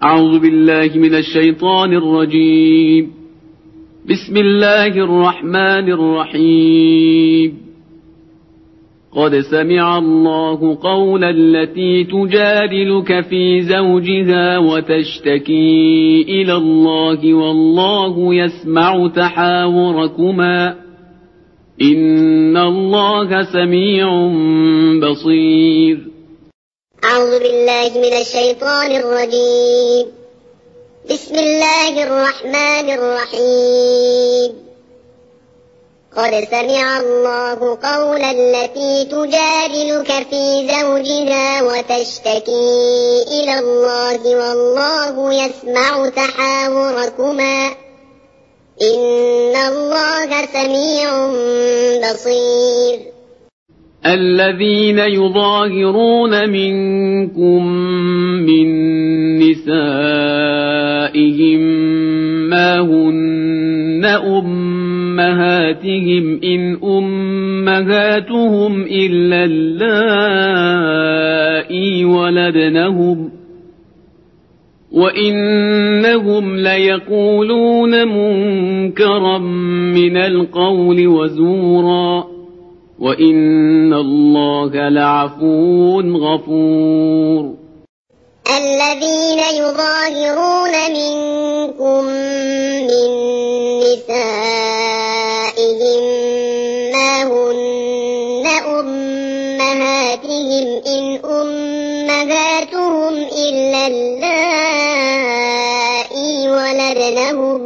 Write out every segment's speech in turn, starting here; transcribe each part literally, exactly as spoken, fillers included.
أعوذ بالله من الشيطان الرجيم. بسم الله الرحمن الرحيم. قد سمع الله قول التي تجادلك في زوجها وتشتكي إلى الله والله يسمع تحاوركما إن الله سميع بصير. أعوذ بالله من الشيطان الرجيم. بسم الله الرحمن الرحيم. قد سمع الله قول التي تجادلك في زوجها وتشتكي إلى الله والله يسمع تحاوركما إن الله سميع بصير. الذين يظاهرون منكم من نسائهم ما هن أمهاتهم إن أمهاتهم إلا اللائي ولدنهم وإنهم ليقولون منكرا من القول وزورا وإن الله لعفو غفور. الذين يظاهرون منكم من نسائهم ما هن أمهاتهم إن أمهاتهم إلا اللائي ولدنهم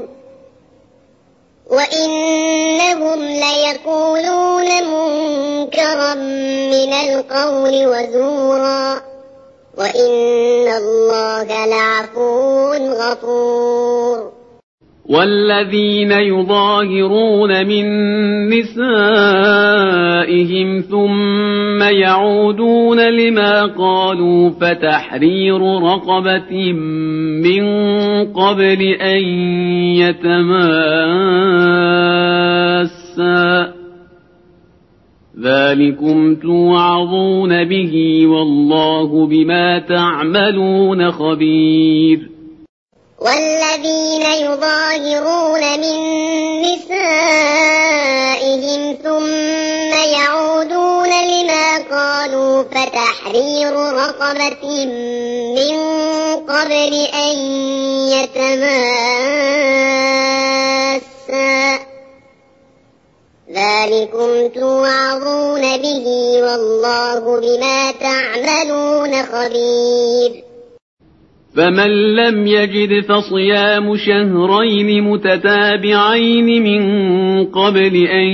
وإنهم ليقولون منكرا من القول وزورا وإن الله لعفو غفور. والذين يظاهرون من نسائهم ثم يعودون لما قالوا فتحرير رقبة من قبل أن يتماسا ذلكم توعظون به والله بما تعملون خبير. والذين يظاهرون من نسائهم ثم يعودون لما قالوا فتحرير رقبة من قبل أن يتماسا ذلكم توعظون به والله بما تعملون خبير. فمن لم يجد فصيام شهرين متتابعين من قبل أن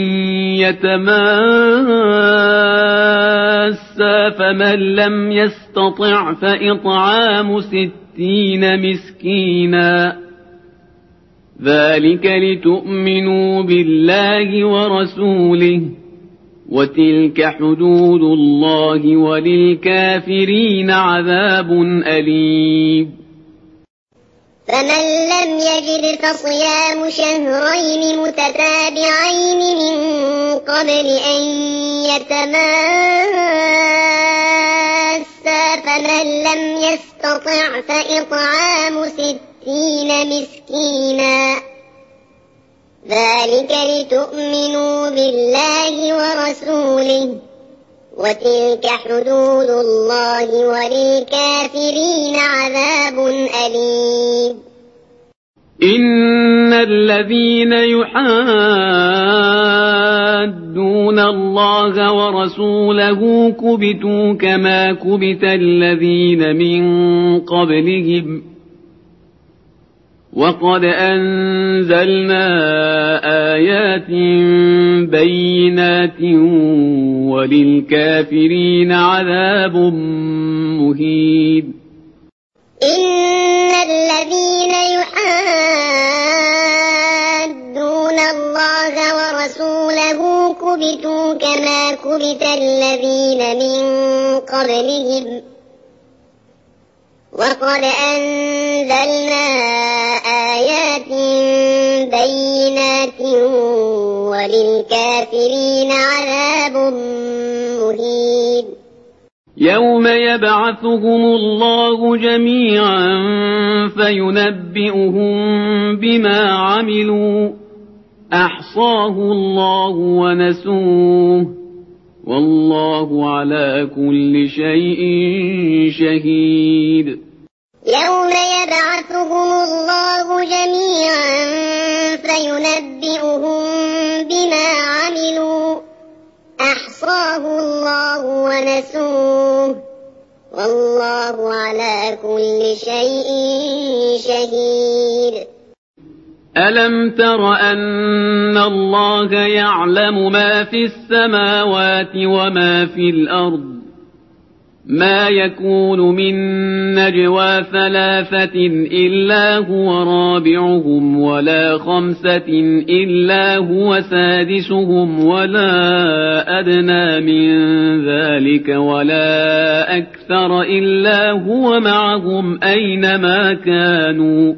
يتماسا فمن لم يستطع فإطعام ستين مسكينا ذلك لتؤمنوا بالله ورسوله وتلك حدود الله وللكافرين عذاب أليم. فمن لم يجد فصيام شهرين متتابعين من قبل أن يتماسا فمن لم يستطع فإطعام ستين مسكينا ذلك لتؤمنوا بالله ورسوله وتلك حدود الله وللكافرين عذاب أليم. إن الذين يحادون الله ورسوله كبتوا كما كبت الذين من قبلهم وقد أنزلنا آيات بينات وللكافرين عذاب مهين. إن الذين يحادون الله ورسوله كبتوا كما كبت الذين من قبلهم وقد أنزلنا آيات بينات وللكافرين عذاب مهين. يوم يبعثهم الله جميعا فينبئهم بما عملوا أحصاه الله ونسوه والله على كل شيء شهيد. يوم يبعثهم الله جميعا فينبئهم بما عملوا أحصاه الله ونسوه والله على كل شيء شهيد. ألم تر أن الله يعلم ما في السماوات وما في الأرض ما يكون من نجوى ثلاثة إلا هو رابعهم ولا خمسة إلا هو سادسهم ولا أدنى من ذلك ولا أكثر إلا هو معهم أينما كانوا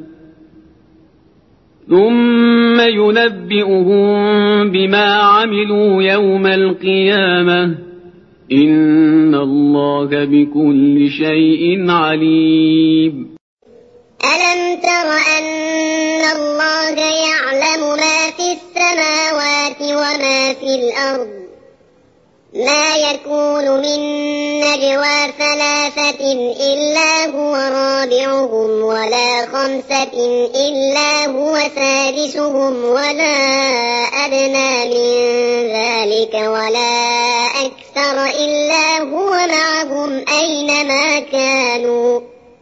ثم ينبئهم بما عملوا يوم القيامة إن الله بكل شيء عليم. ألم تر أن الله يعلم ما في السماوات وما في الأرض ما يكون من نجوى ثلاثة إلا هو رابعهم ولا خمسة إلا هو سادسهم ولا أدنى من ذلك ولا أكثر إلا هو معهم أينما كانوا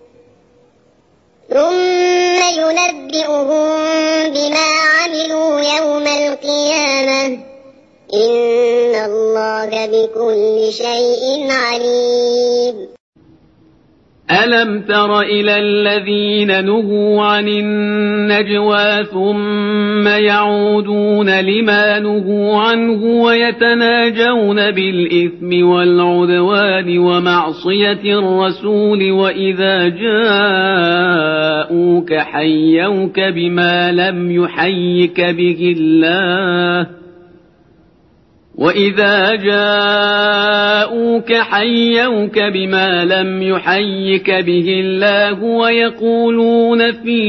ثم ينبئهم بما عملوا يوم القيامة إن الله بكل شيء عليم. ألم تر إلى الذين نهوا عن النجوى ثم يعودون لما نهوا عنه ويتناجون بالإثم والعدوان ومعصية الرسول وإذا جاءوك حيوك بما لم يحيك به الله وإذا جاءوك حيوك بما لم يحيك به الله ويقولون في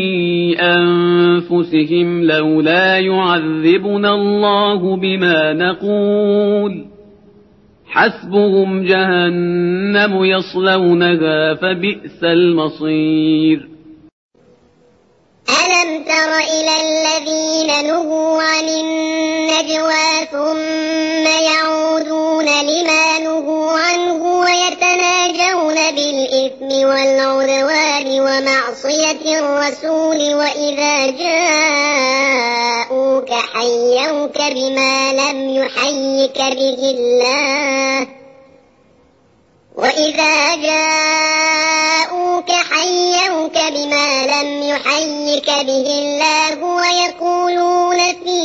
أنفسهم لولا يعذبنا الله بما نقول حسبهم جهنم يصلونها فبئس المصير. ألم تر إلى الذين نهوا عن النجوى ثم يعودون لما نهوا عنه ويتناجون بالإثم والعدوان ومعصية الرسول وإذا جاءوك حيوك بما لم يحيك به الله وإذا جاءوك حيوك بما لم يحيك به الله ويقولون في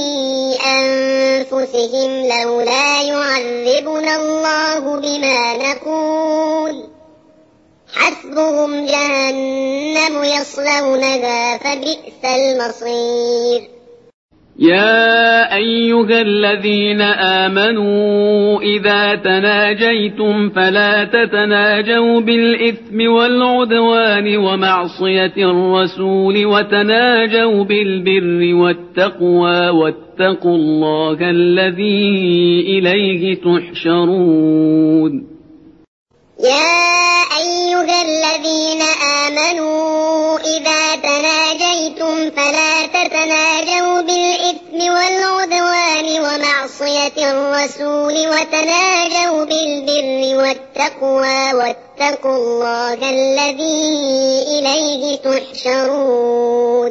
أنفسهم لولا يعذبنا الله بما نقول حسبهم جهنم يصلونها فبئس المصير. يا أيها الذين آمنوا إذا تناجيتم فلا تتناجوا بالإثم والعدوان ومعصية الرسول وتناجوا بالبر والتقوى واتقوا الله الذي إليه تحشرون. يا أيها الذين آمنوا إذا تناجيتم فلا تتناجوا بالإثم والعدوان ومعصية الرسول وتناجوا بالبر والتقوى واتقوا الله الذي إليه تحشرون.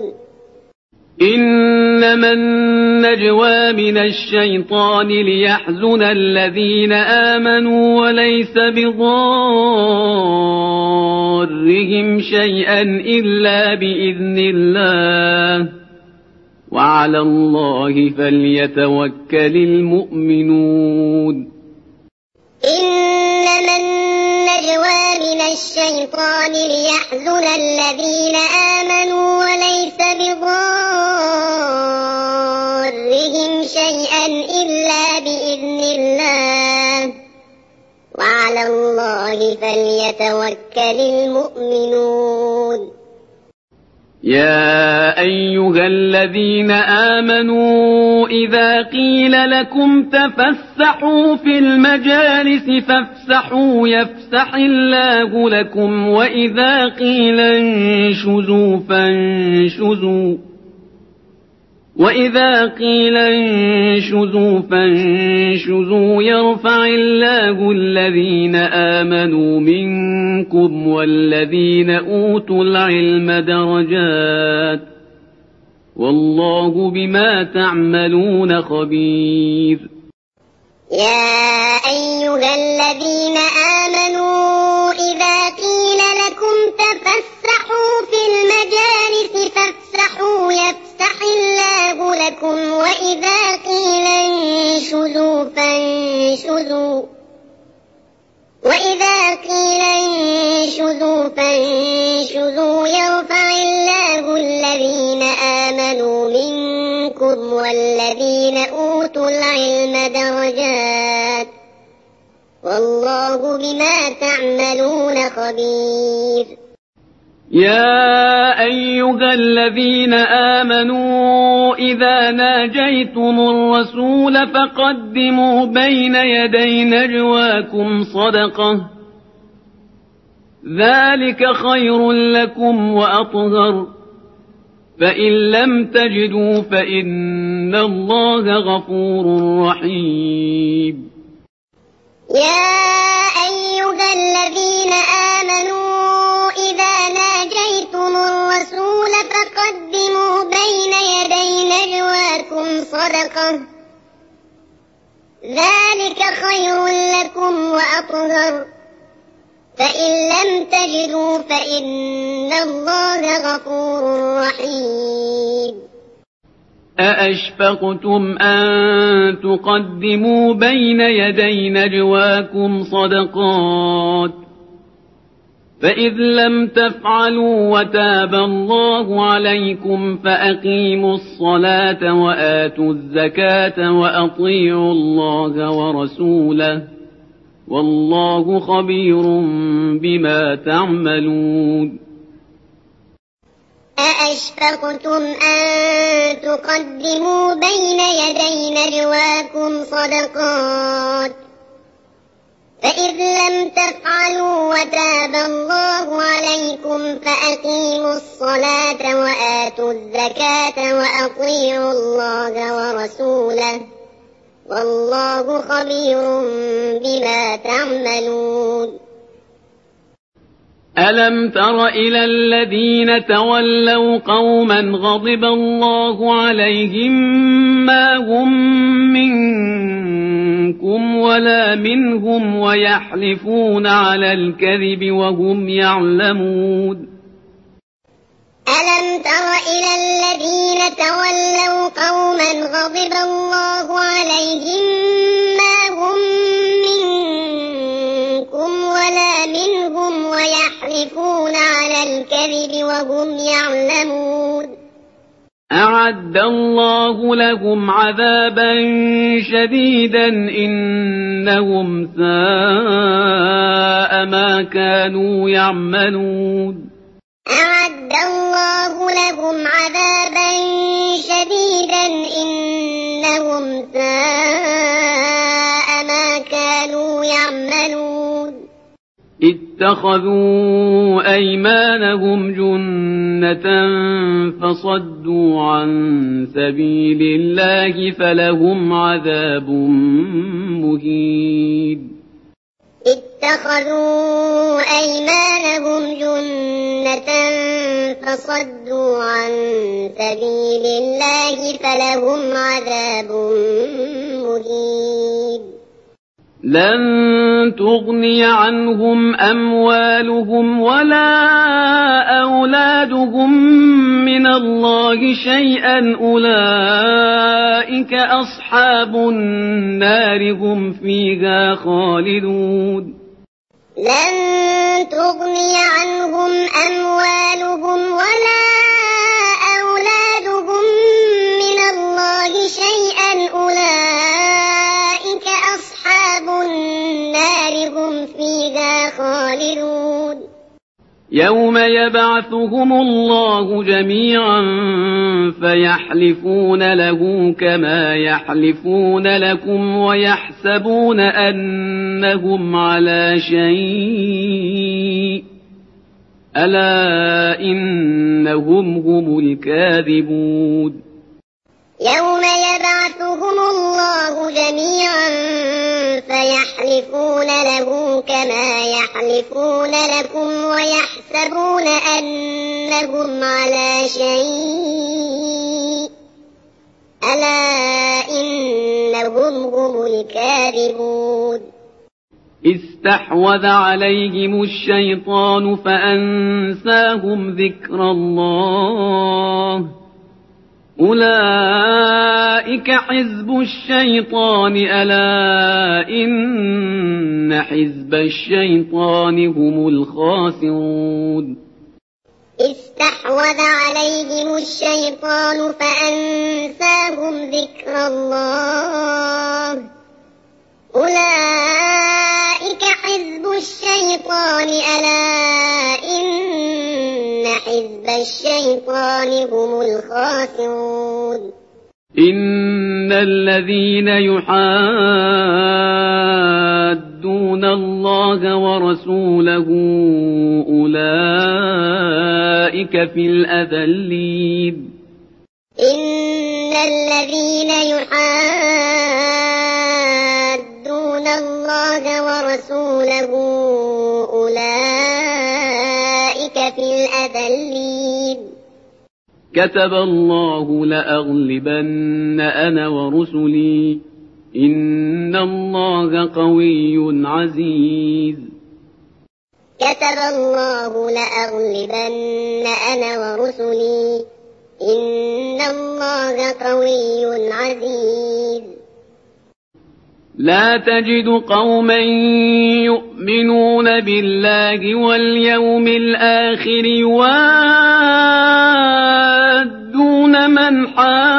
إنما النجوى من الشيطان ليحزن الذين آمنوا وليس بضارهم شيئا إلا بإذن الله وعلى الله فليتوكل المؤمنون. إنما النجوى من الشيطان ليحزن الذين آمنوا وليس بضارهم شيئا إلا بإذن الله وعلى الله فليتوكل المؤمنون. يا أيها الذين آمنوا إذا قيل لكم تفسحوا في المجالس فافسحوا يفسح الله لكم وإذا قيل انشزوا فانشزوا وإذا قيل انشزوا فانشزوا يرفع الله الذين آمنوا منكم والذين أوتوا العلم درجات والله بما تعملون خبير. يا أيها الذين آمنوا إذا قيل لكم تفسحوا في المجالس فافسحوا يفسح الله لكم وإذا قيل انشزوا فانشزوا وإذا قيل انشزوا فانشزوا يرفع الله الذين آمنوا منكم والذين أوتوا العلم درجات والله بما تعملون خبير. يا أيها الذين آمنوا إذا ناجيتم الرسول فقدموا بين يدي نجواكم صدقة ذلك خير لكم وأطهر فإن لم تجدوا فإن الله غفور رحيم. يا أيها الذين آمنوا إذا ناجيتم الرسول فقدموا بين يدي نجواكم صدقة ذلك خير لكم وأطهر فإن لم تجدوا فإن الله غفور رحيم. أأشفقتم أن تقدموا بين يدي نجواكم صدقات فإذ لم تفعلوا وتاب الله عليكم فأقيموا الصلاة وآتوا الزكاة وأطيعوا الله ورسوله والله خبير بما تعملون. أأشفقتم أن تقدموا بين يدي نجواكم صدقات فإذ لم تفعلوا وتاب الله عليكم فأقيموا الصلاة وآتوا الزكاة وأطيعوا الله ورسوله والله خبير بما تعملون. ألم تر إلى الذين تولوا قوما غضب الله عليهم ما هم منكم ولا منهم ويحلفون على الكذب وهم يعلمون. ألم تر إلى الذين تولوا قوما غضب الله عليهم ما هم منكم ولا منهم ويحلفون على الكذب وهم يعلمون. أعد الله لهم عذابا شديدا إنهم ساء ما كانوا يعملون. أعد الله لهم عذابا شديدا إنهم ساء ما كانوا يعملون. اتخذوا أيمانهم جنة فصدوا عن سبيل الله فلهم عذاب مهين. اتخذوا أيمانهم جنة فصدوا عن سبيل الله فلهم عذاب مهين. لن تغني عنهم أموالهم ولا أولادهم من الله شيئا أولئك أصحاب النار هم فيها خالدون. لن تغني عنهم أموالهم ولا أولادهم من الله شيئا أولئك أصحاب النار هم فيها خالدون. يوم يبعثهم الله جميعا فيحلفون له كما يحلفون لكم ويحسبون أنهم على شيء ألا إنهم هم الكاذبون يوم يبعثهم الله جميعا فيحلفون له كما يحلفون لكم ويحسبون أنهم على شيء ألا إنهم هم الكاذبون استحوذ عليهم الشيطان فأنساهم ذكر الله أولئك حزب الشيطان ألا إن حزب الشيطان هم الخاسرون استحوذ عليهم الشيطان فأنساهم ذكر الله أولئك حزب الشيطان ألا إن حزب الشيطان هم الخاسرون إن الذين يحادون الله ورسوله أولئك في الأذلين إن الذين يحادون الله ورسوله أولئك في الأذلين كتب الله لأغلبن أنا ورسلي إن الله قوي عزيز كتب الله لأغلبن أنا ورسلي إن الله قوي عزيز لا تجد قوما يؤمنون بالله واليوم الآخر يوادون من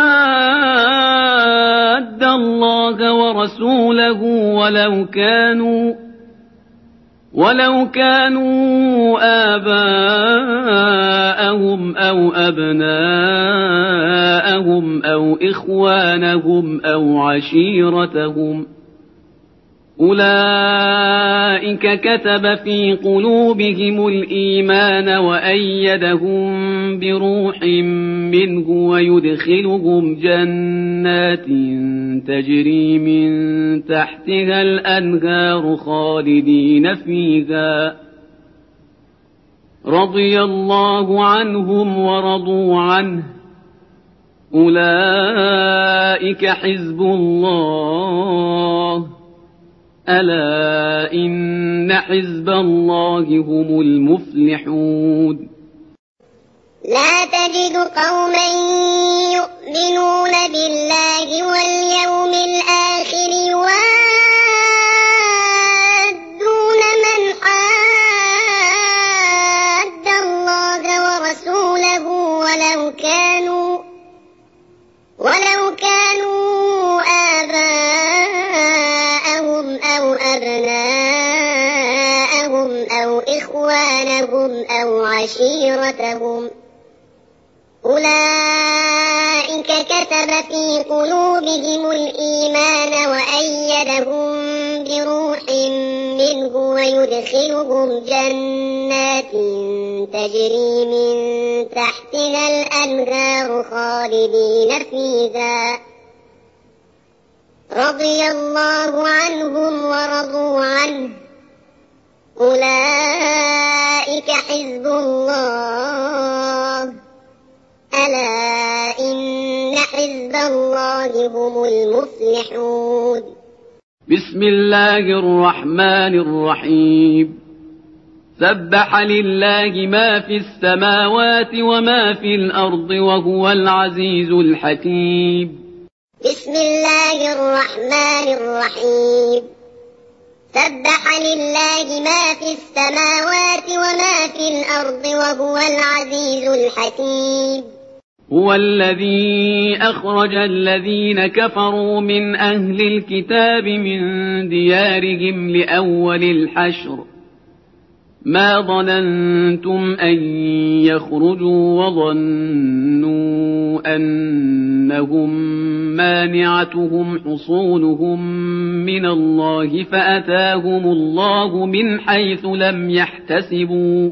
حاد الله ورسوله ولو كانوا ولو كانوا آباءهم أو أبناءهم أو إخوانهم أو عشيرتهم أولئك كتب في قلوبهم الإيمان وأيدهم بروح منه ويدخلهم جنات تجري من تحتها الأنهار خالدين فيها رضي الله عنهم ورضوا عنه أولئك حزب الله ألا إن حزب الله هم المفلحون لا تجد قوما يؤمنون بالله واليوم الآخر يوادون من حاد الله ورسوله ولو كانوا ولو كانوا آباءهم أو أبناءهم أو إخوانهم أو عشيرتهم أولئك كتب في قلوبهم الإيمان وأيدهم بروح منه ويدخلهم جنات تجري من تحتها الأنهار خالدين فيها رضي الله عنهم ورضوا عنه أولئك حزب الله ألا إن حزب الله هم المفلحون بسم الله الرحمن الرحيم سبح لله ما في السماوات وما في الأرض وهو العزيز الحكيم بسم الله الرحمن الرحيم سبح لله ما في السماوات وما في الأرض وهو العزيز الحكيم هو الذي أخرج الذين كفروا من أهل الكتاب من ديارهم لأول الحشر ما ظننتم أن يخرجوا وظنوا أنهم مانعتهم حصونهم من الله فأتاهم الله من حيث لم يحتسبوا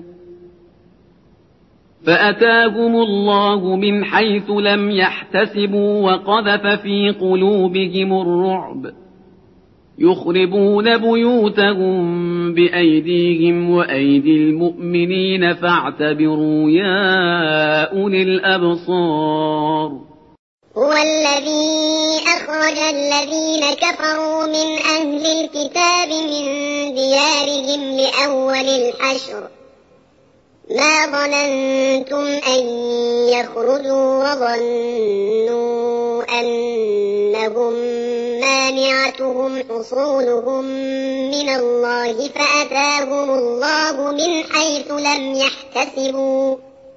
فأتاهم الله من حيث لم يحتسبوا وقذف في قلوبهم الرعب يخربون بيوتهم بأيديهم وأيدي المؤمنين فاعتبروا يا أولي الأبصار. هو الذي أخرج الذين كفروا من أهل الكتاب من ديارهم لأول الحشر ما ظننتم أن يخرجوا وظنوا أنهم مانعتهم حصونهم من الله فأتاهم الله من حيث لم يحتسبوا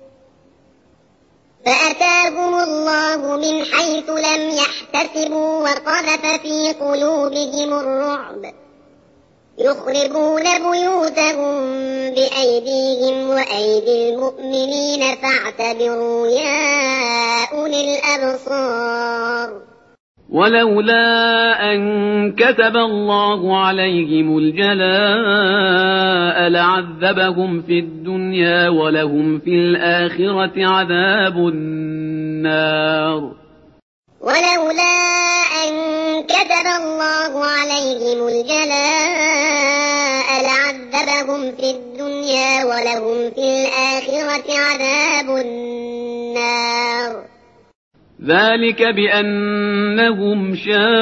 فأتاهم الله من حيث لم يحتسبوا وقذف في قلوبهم الرعب يخربون بيوتهم بأيديهم وأيدي المؤمنين فاعتبروا يا أولي الأبصار. ولولا أن كتب الله عليهم الجلاء لعذبهم في الدنيا ولهم في الآخرة عذاب النار. ولولا أن كتب الله عليهم الجلاء لعذبهم في الدنيا ولهم في الآخرة عذاب النار. ذلك بأنهم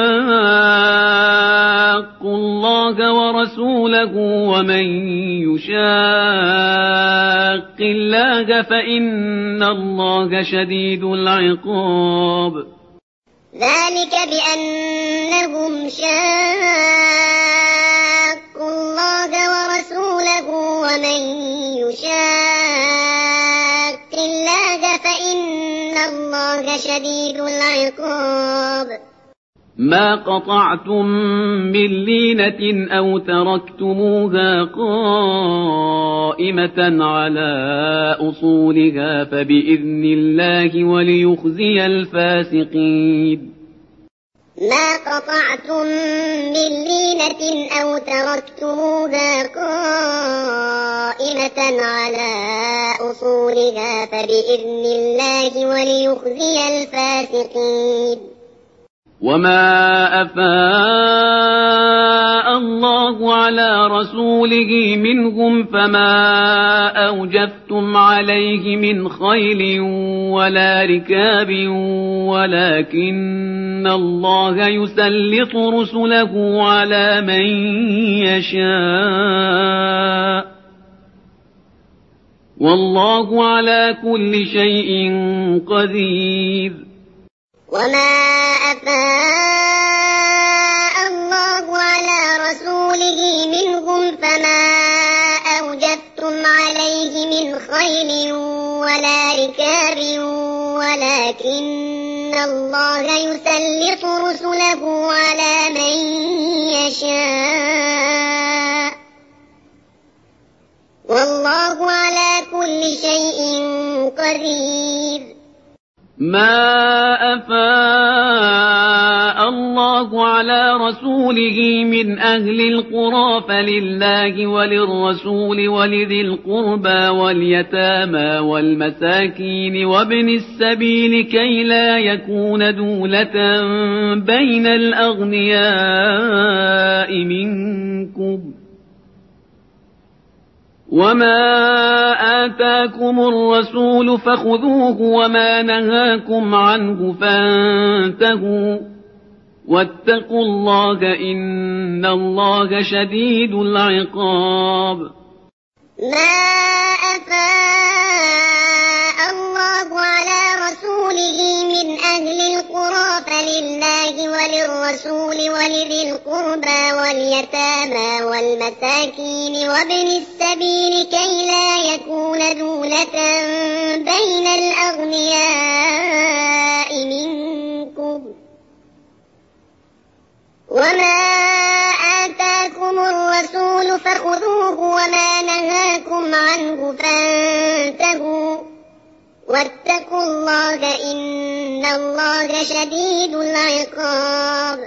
شاقوا الله ورسوله ومن يشاق الله فإن الله شديد العقاب. ذلك بأنهم شاقوا الله ورسوله ومن يشاق الله فإن الله شديد العقاب. ما قطعتم من لينة أو تركتموها قائمة على أصولها فبإذن الله وليخزي الفاسقين. ما قطعتم من لينة أو تركتموها قائمة على أصولها فبإذن الله وليخزي الفاسقين. وما أفاء الله على رسوله منهم فما أوجفتم عليه من خيل ولا ركاب ولكن الله يسلط رسله على من يشاء والله على كل شيء قدير. وما أفاء الله على رسوله منهم فما أوجفتم عليه من خيل ولا ركاب ولكن الله يسلط رسله على من يشاء والله على كل شيء قدير. ما أفاء الله على رسوله من أهل القرى فلله وللرسول ولذي القربى واليتامى والمساكين وابن السبيل كي لا يكون دولة بين الأغنياء منكم وما آتاكم الرسول فخذوه وما نهاكم عنه فانتهوا واتقوا الله إن الله شديد العقاب. ما أفاء الله على رسوله من أهل القرى فلله وللرسول ولذي القربى واليتامى والمساكين وابن السبيل كي لا يكون دولة بين الأغنياء منكم وما آتاكم الرسول فخذوه وما نهاكم واتقوا الله إن الله شديد العقاب.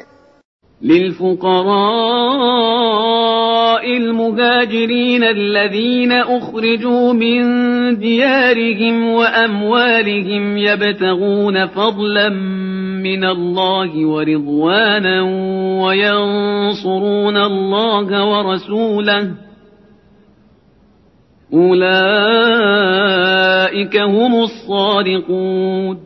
للفقراء المهاجرين الذين أخرجوا من ديارهم وأموالهم يبتغون فضلا من الله ورضوانا وينصرون الله ورسوله أولئك هم الصادقون.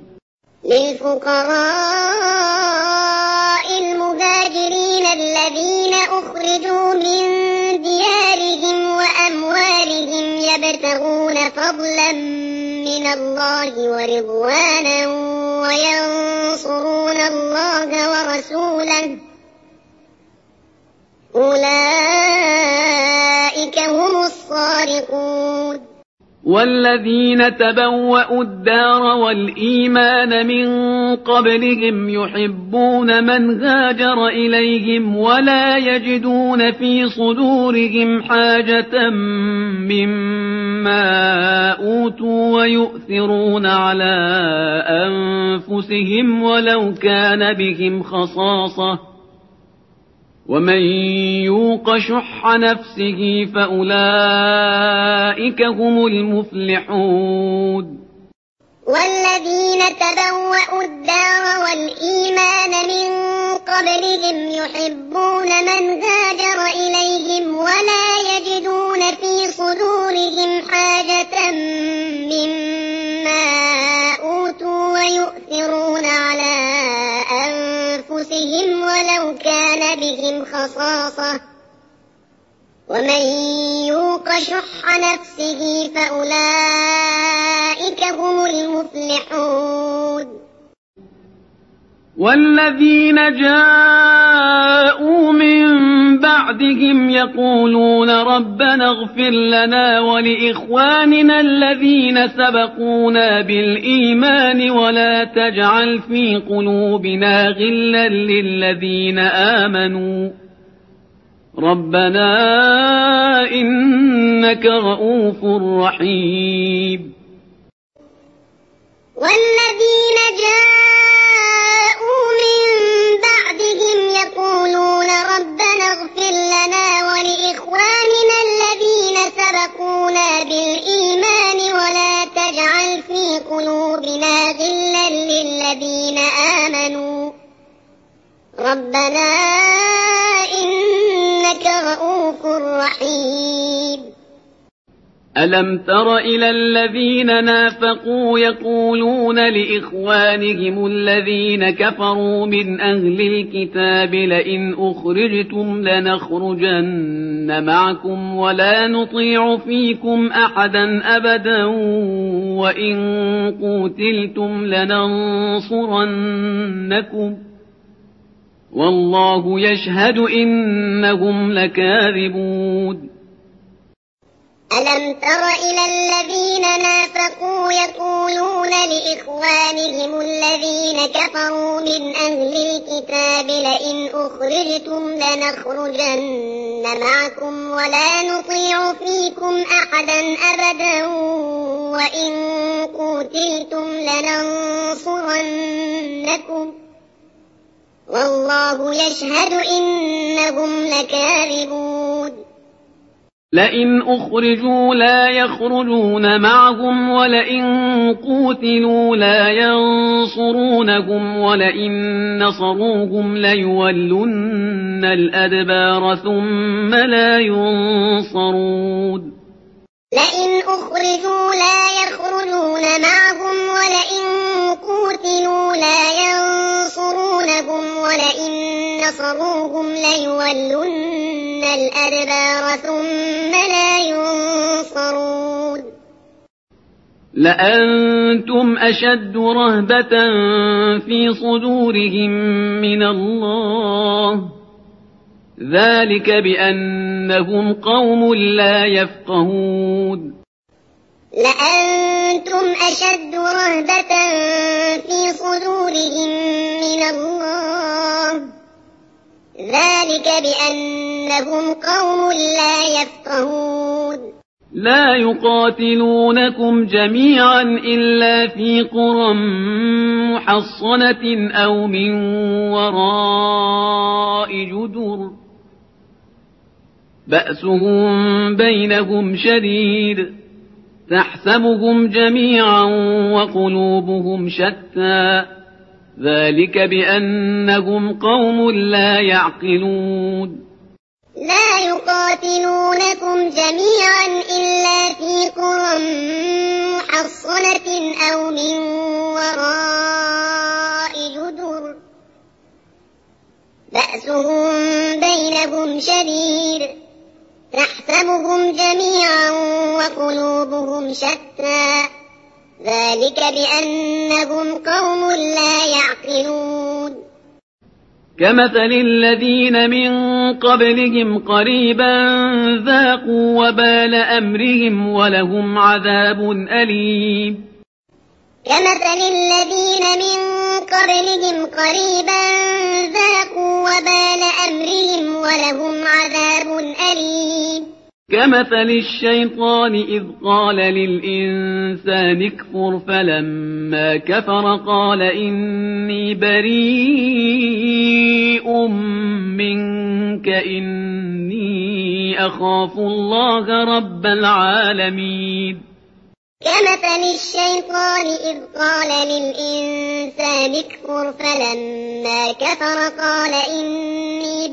للفقراء المهاجرين الذين أخرجوا من ديارهم وأموالهم يبتغون فضلا من الله ورضوانا وينصرون الله ورسوله أولئك هم الصادقون. والذين تبوأوا الدار والإيمان من قبلهم يحبون من هاجر إليهم ولا يجدون في صدورهم حاجة مما أوتوا ويؤثرون على أنفسهم ولو كان بهم خصاصة ومن يوق شح نفسه فأولئك هم المفلحون. والذين تبوأوا الدار والإيمان من قبلهم يحبون من هاجر إليهم ولا يجدون في صدورهم حاجة مما أوتوا ويؤثرون على أنفسهم ولو كان بهم خصاصة ومن يوق شح نفسه فأولئك هم المفلحون. والذين جاءوا من بعدهم يقولون ربنا اغفر لنا ولإخواننا الذين سبقونا بالإيمان ولا تجعل في قلوبنا غلا للذين آمنوا ربنا إنك رؤوف رحيم. والذين جاءوا من بعدهم يقولون ربنا اغفر لنا ولإخواننا الذين سبقونا بالإيمان ولا تجعل في قلوبنا غلا للذين آمنوا ربنا إنك رؤوف رحيم. ألم تر إلى الذين نافقوا يقولون لإخوانهم الذين كفروا من أهل الكتاب لئن أخرجتم لنخرجن معكم ولا نطيع فيكم أحدا أبدا وإن قوتلتم لننصرنكم والله يشهد إنهم لكاذبون. ألم تر إلى الذين نافقوا يقولون لإخوانهم الذين كفروا من أهل الكتاب لئن أخرجتم لنخرجن معكم ولا نطيع فيكم أحدا أبدا وإن قوتلتم لننصرنكم والله يشهد إنهم لكاذبون. لئن أخرجوا لا يخرجون معهم ولئن قوتلوا لا ينصرونهم ولئن نصروهم ليولن الأدبار ثم لا ينصرون. لئن أخرجوا لا يخرجون معهم ولئن قوتلوا لا ينصرونهم ولئن نصروهم ليولن الأدبار ثم لا ينصرون. لأنتم أشد رهبة في صدورهم من الله ذلك بأنهم قوم لا يفقهون. لأنتم أشد رهبة في صدورهم من الله ذلك بأنهم قوم لا يفقهون. لا يقاتلونكم جميعا إلا في قرى محصنة أو من وراء جدر بأسهم بينهم شديد تحسبهم جميعا وقلوبهم شتى ذلك بأنهم قوم لا يعقلون لا يقاتلونكم جميعا إلا في قرى محصنة أو من وراء جدر بأسهم بينهم شديد تحسبهم جميعا وقلوبهم شتى ذلك بأنهم قوم لا يعقلون كمثل الذين من قبلهم قريبا ذاقوا وبال أمرهم ولهم عذاب أليم كمثل الذين من قبلهم قريبا ذاقوا وبال أمرهم ولهم عذاب أليم كمثل الشيطان إذ قال للإنسان اكفر فلما كفر قال إني بريء منك إني أخاف الله رب العالمين كمثل الشيطان إذ قال للإنسان اكفر فلما كفر قال إني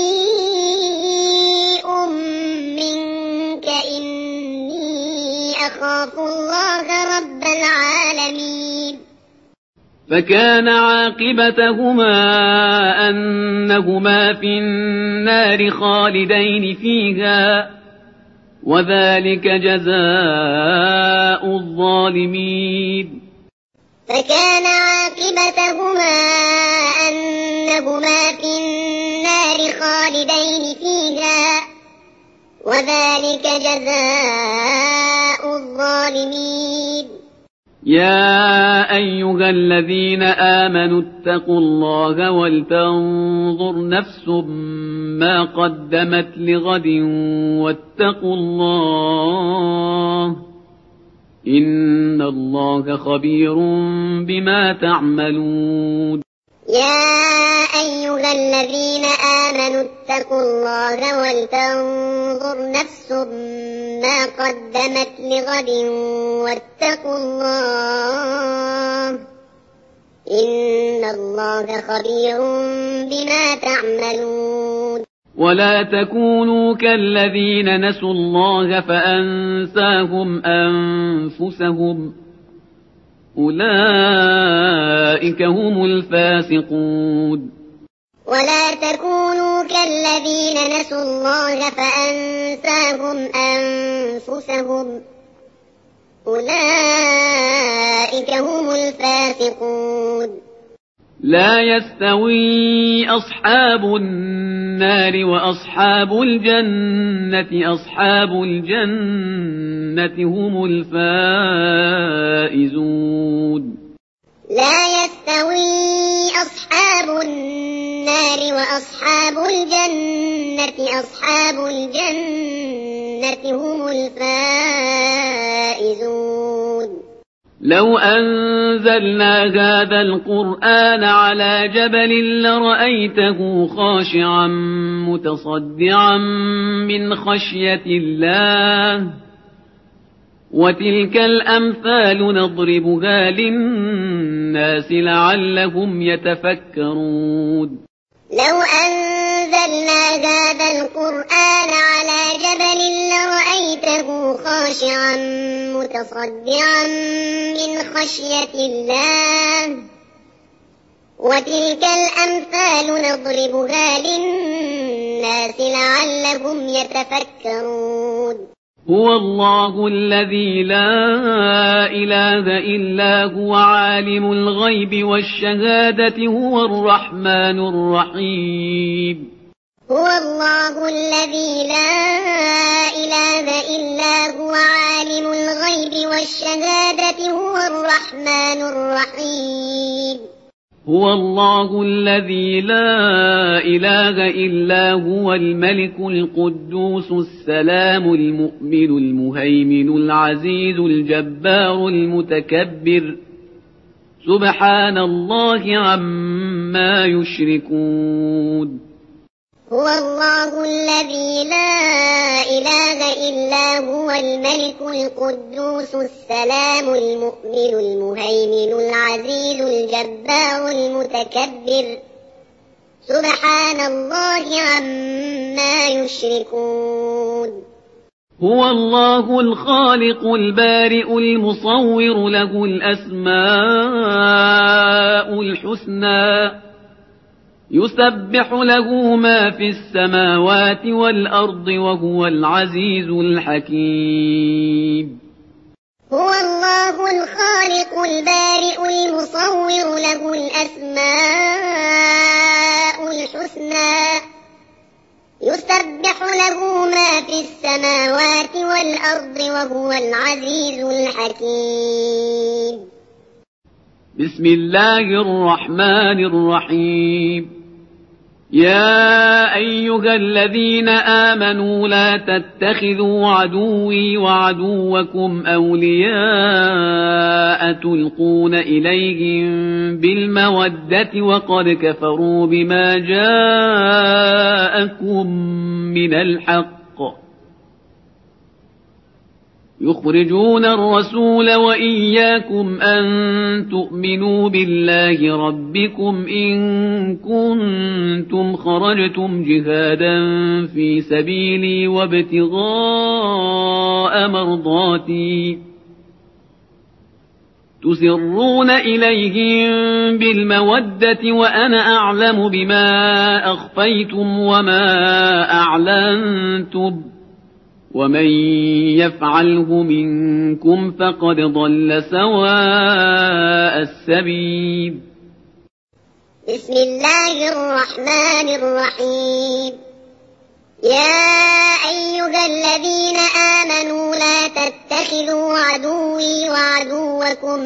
بريء منك إني أخاف الله رب العالمين فكان عاقبتهما أنهما في النار خالدين فيها وذلك جزاء الظالمين فكان عاقبتهما أنهما في النار خالدين فيها وذلك جزاء الظالمين يا أيها الذين آمنوا اتقوا الله ولتنظر نفس ما قدمت لغد واتقوا الله إن الله خبير بما تعملون يا أيها الذين آمنوا اتقوا الله ولتنظر نفس ما قدمت لغد واتقوا الله إن الله خبير بما تعملون ولا تكونوا كالذين نسوا الله فأنساهم أنفسهم أولئك هم الفاسقون ولا تكونوا كالذين نسوا الله فأنساهم أنفسهم أولئك هم الفاسقون لا يستوي أصحاب النار وأصحاب الجنة أصحاب الجنة هم الفائزون لا يستوي أصحاب النار وأصحاب الجنة أصحاب الجنة هم الفائزون لو أنزلنا هذا القرآن على جبل لرأيته خاشعا متصدعا من خشية الله وتلك الأمثال نضربها للناس لعلهم يتفكرون لو أنزلنا هذا القرآن على جبل لرأيته خاشعا متصدعا من خشية الله وتلك الأمثال نضربها للناس لعلهم يتفكرون هو الله الذي لا إله إلا هو عالم الغيب والشهادة هو الرحمن الرحيم هو الله الذي لا إله إلا هو عالم الغيب والشهادة هو الرحمن الرحيم هو الله الذي لا إله إلا هو الملك القدوس السلام المؤمن المهيمن العزيز الجبار المتكبر سبحان الله عما يشركون هو الله الذي لا إله إلا هو الملك القدوس السلام المؤمن المهيمن العزيز الجبار المتكبر سبحان الله عما يشركون هو الله الخالق البارئ المصور له الأسماء الحسنى يسبح له ما في السماوات والأرض وهو العزيز الحكيم هو الله الخالق البارئ المصور له الأسماء الحسنى يسبح له ما في السماوات والأرض وهو العزيز الحكيم بسم الله الرحمن الرحيم يا أيها الذين آمنوا لا تتخذوا عدوي وعدوكم أولياء تلقون إليهم بالمودة وقد كفروا بما جاءكم من الحق يخرجون الرسول وإياكم أن تؤمنوا بالله ربكم إن كنتم خرجتم جهادا في سبيلي وابتغاء مرضاتي تسرون إليهم بالمودة وأنا أعلم بما أخفيتم وما أعلنتم ومن يفعله منكم فقد ضل سواء السبيل بسم الله الرحمن الرحيم يا أيها الذين آمنوا لا تتخذوا عدوي وعدوكم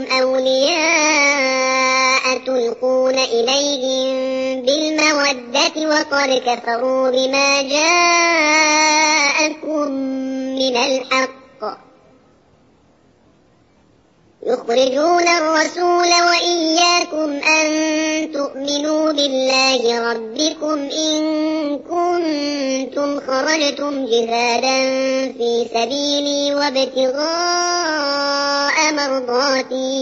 أولياء تلقون إليهم بالمودة وقد كفروا بما جاءكم من الحق يخرجون الرسول وإياكم أن تؤمنوا بالله ربكم إن كنتم خرجتم جهادا في سبيلي وابتغاء مرضاتي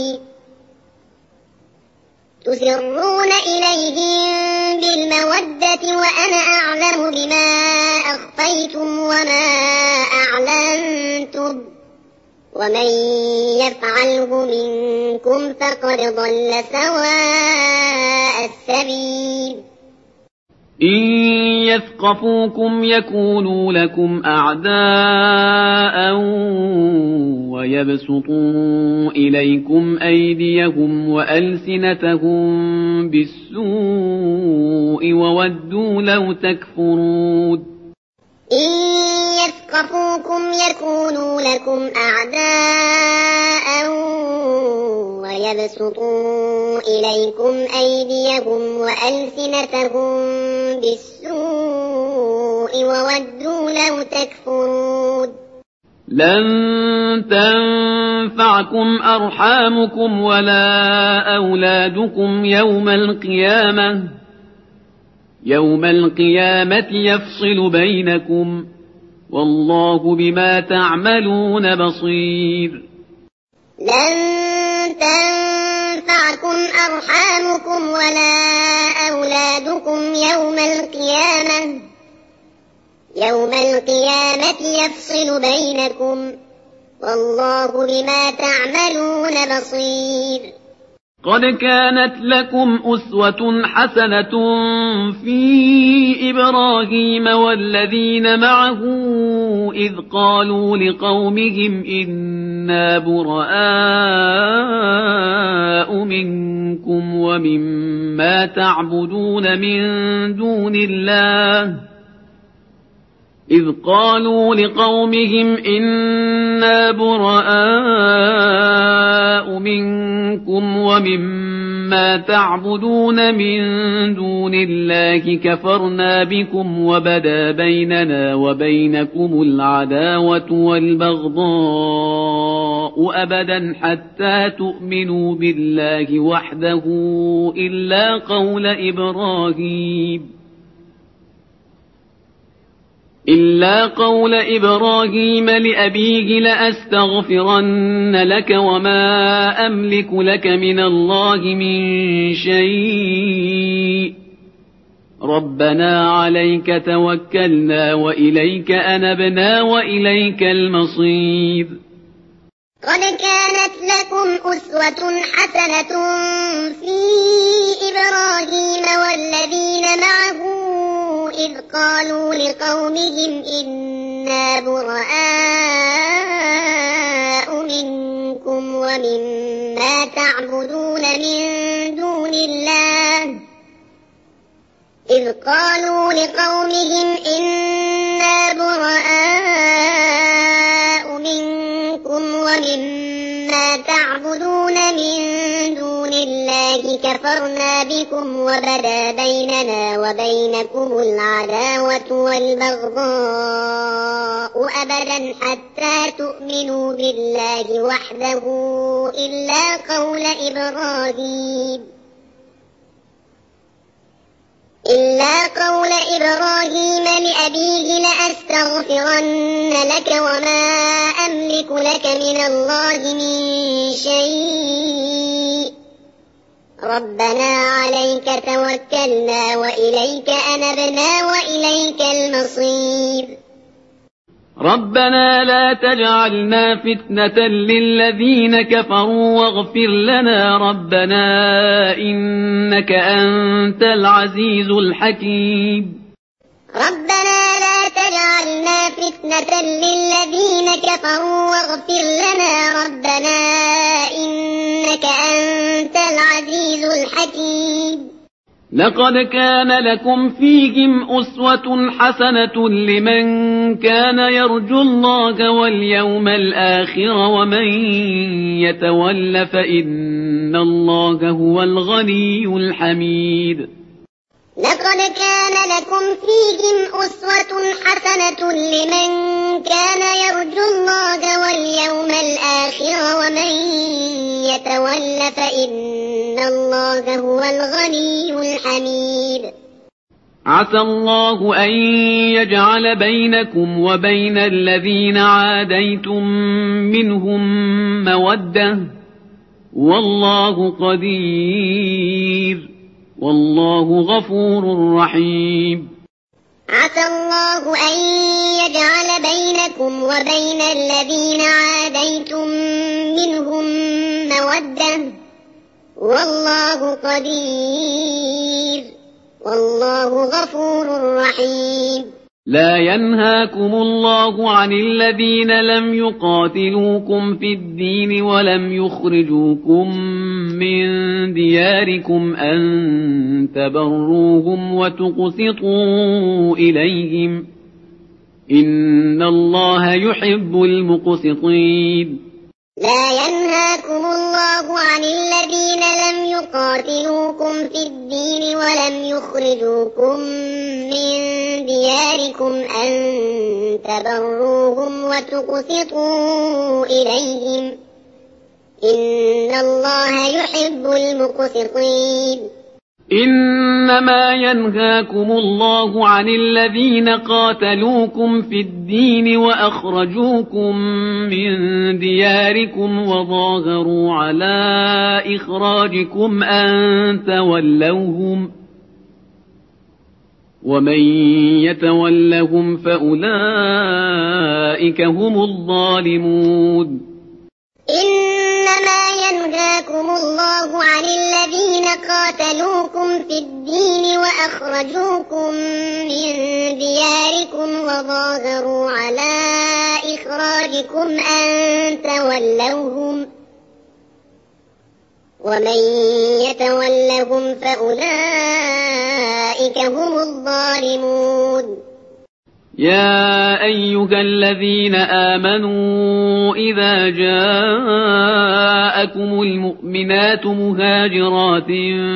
تسرون إليهم بالمودة وأنا أعلم بما أخفيتم وما أعلنتم ومن يفعله منكم فقد ضل سواء السبيل إن يثقفوكم يكونوا لكم أعداء ويبسطوا إليكم أيديهم وألسنتهم بالسوء وودوا لو تكفرون إن يثقفوكم يكونوا لكم أعداء ويبسطوا إليكم أيديهم وألسنتهم بالسوء وودوا لو تكفرون لن تنفعكم أرحامكم ولا أولادكم يوم القيامة يوم القيامة يفصل بينكم والله بما تعملون بصير لن تنفعكم أرحامكم ولا أولادكم يوم القيامة يوم القيامة يفصل بينكم والله بما تعملون بصير قد كانت لكم أسوة حسنة في إبراهيم والذين معه إذ قالوا لقومهم إنا براء منكم ومما تعبدون من دون الله إذ قالوا لقومهم إنا براء منكم ومما تعبدون من دون الله كفرنا بكم وبدا بيننا وبينكم العداوة والبغضاء أبدا حتى تؤمنوا بالله وحده إلا قول إبراهيم إلا قول إبراهيم لأبيه لأستغفرن لك وما أملك لك من الله من شيء ربنا عليك توكلنا وإليك أنبنا وإليك المصير. قد كانت لكم أسوة حسنة في إبراهيم والذين معه إذ قالوا لقومهم إنا براء منكم ومما تعبدون من دون الله إذ قالوا لقومهم إنا براء منكم ومما تعبدون من دون الله كفرنا بكم وبدا بيننا وبينكم العداوة والبغضاء أبدا حتى تؤمنوا بالله وحده إلا قول إبراهيم إلا قول إبراهيم لأبيه لأستغفرن لك وما أملك لك من الله من شيء ربنا عليك توكلنا وإليك أنبنا وإليك المصير. ربنا لا تجعلنا فتنة للذين كفروا واغفر لنا ربنا إنك أنت العزيز الحكيم. ربنا لا تجعلنا فتنة للذين كفروا واغفر لنا ربنا إنك أنت العزيز الحكيم. لقد كان لكم فيهم أسوة حسنة لمن كان يرجو الله واليوم الآخر ومن يتول فإن الله هو الغني الحميد. لقد كان لكم فيهم أسوة حسنة لمن كان يرجو الله واليوم الآخر ومن يتول فإن الله هو الغني الحميد. عسى الله أن يجعل بينكم وبين الذين عاديتم منهم مودة والله قدير والله غفور رحيم. عسى الله أن يجعل بينكم وبين الذين عاديتم منهم مودة والله قدير والله غفور رحيم. لا ينهاكم الله عن الذين لم يقاتلوكم في الدين ولم يخرجوكم من دياركم أن تبروهم وتقسطوا إليهم إن الله يحب المقسطين. لا ينهاكم الله عن الذين لم يقاتلوكم في الدين ولم يخرجوكم من دياركم أن تبروهم وتقسطوا إليهم إن الله يحب المقسطين. إنما ينهاكم الله عن الذين قاتلوكم في الدين وأخرجوكم من دياركم وظاهروا على إخراجكم أن تولوهم ومن يتولهم فأولئك هم الظالمون. إنما ينهاكم الله عن الذين قاتلوكم في الدين وأخرجوكم من دياركم وظاهروا على إخراجكم أن تولوهم ومن يتولهم فأولئك هم الظالمون. يا أيها الذين آمنوا إذا جاءكم المؤمنات مهاجرات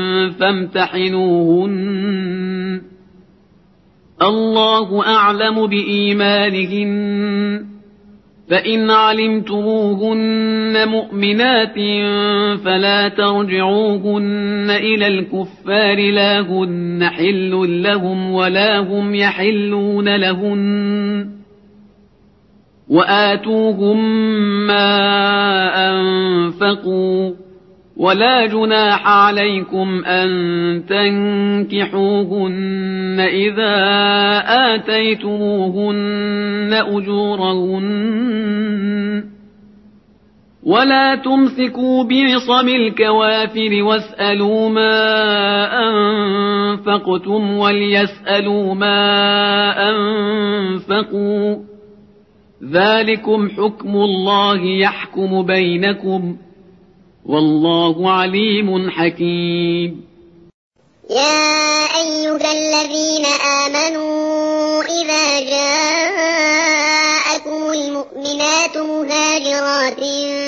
فامتحنوهن الله أعلم بإيمانهن فإن علمتموهن مؤمنات فلا ترجعوهن إلى الكفار لا هن حل لهم ولا هم يحلون لهن وآتوهم ما أنفقوا ولا جناح عليكم أن تنكحوهن إذا آتيتموهن أجورهن ولا تمسكوا بعصم الكوافر واسألوا ما أنفقتم وليسألوا ما أنفقوا ذلكم حكم الله يحكم بينكم والله عليم حكيم. يا أيها الذين آمنوا إذا جاءكم المؤمنات مهاجرات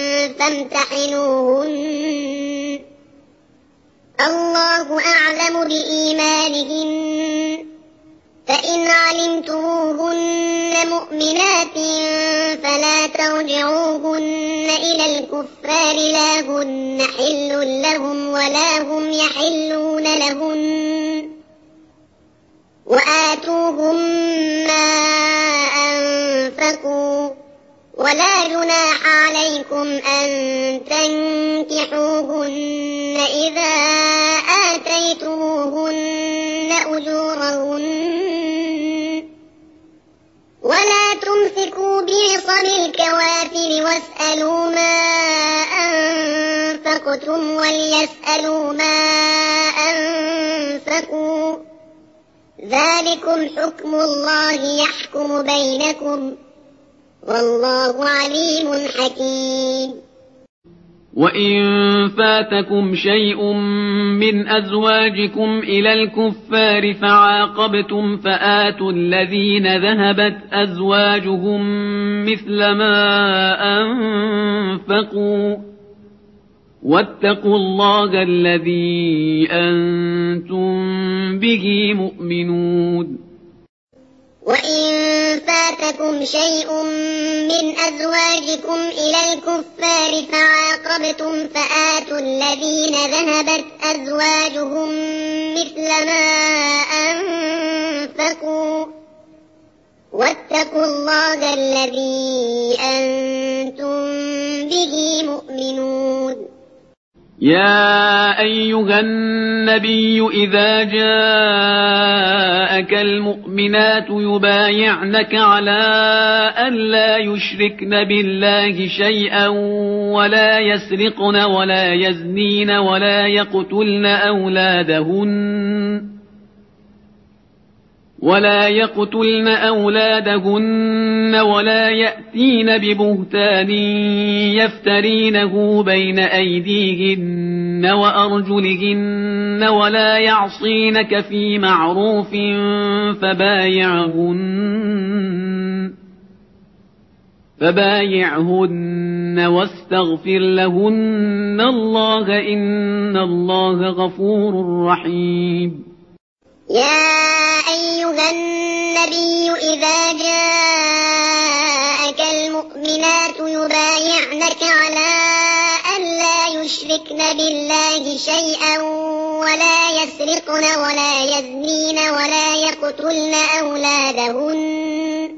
فامتحنوهن الله أعلم بإيمانهن فإن علمتموهن مؤمنات فلا ترجعوهن إلى الكفار لا هن حل لهم ولا هم يحلون لهن وآتوهم ما أنفقوا ولا جناح عليكم أن تنكحوهن إذا آتيتموهن أجورهن ولا تمسكوا بعصم الكوافر واسألوا ما أنفقتم وليسألوا ما أنفقوا ذلكم حكم الله يحكم بينكم والله عليم حكيم. وإن فاتكم شيء من أزواجكم إلى الكفار فعاقبتم فآتوا الذين ذهبت أزواجهم مثل ما أنفقوا واتقوا الله الذي أنتم به مؤمنون. وإن فاتكم شيء من أزواجكم إلى الكفار فعاقبتم فآتوا الذين ذهبت أزواجهم مثل ما أنفقوا واتقوا الله الذي أنتم به مؤمنون. يا أيها النبي إذا جاءك المؤمنات يبايعنك على أن لا يشركن بالله شيئا ولا يسرقن ولا يزنين ولا يقتلن أولادهن ولا يقتلن أولادهن ولا يأتين ببهتان يفترينه بين أيديهن وأرجلهن ولا يعصينك في معروف فبايعهن فبايعهن واستغفر لهن الله إن الله غفور رحيم. يا أيها النبي إذا جاءك المؤمنات يبايعنك على أن لا يشركن بالله شيئا ولا يسرقن ولا يزنين ولا يقتلن أولادهن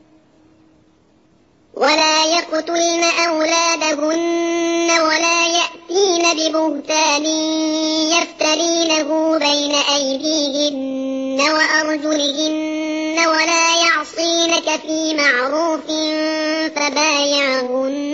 ولا يقتلن أولادهن ولا يأتين ببهتان يفترينه بين أيديهن وأرجلهن ولا يعصينك في معروف فبايعهن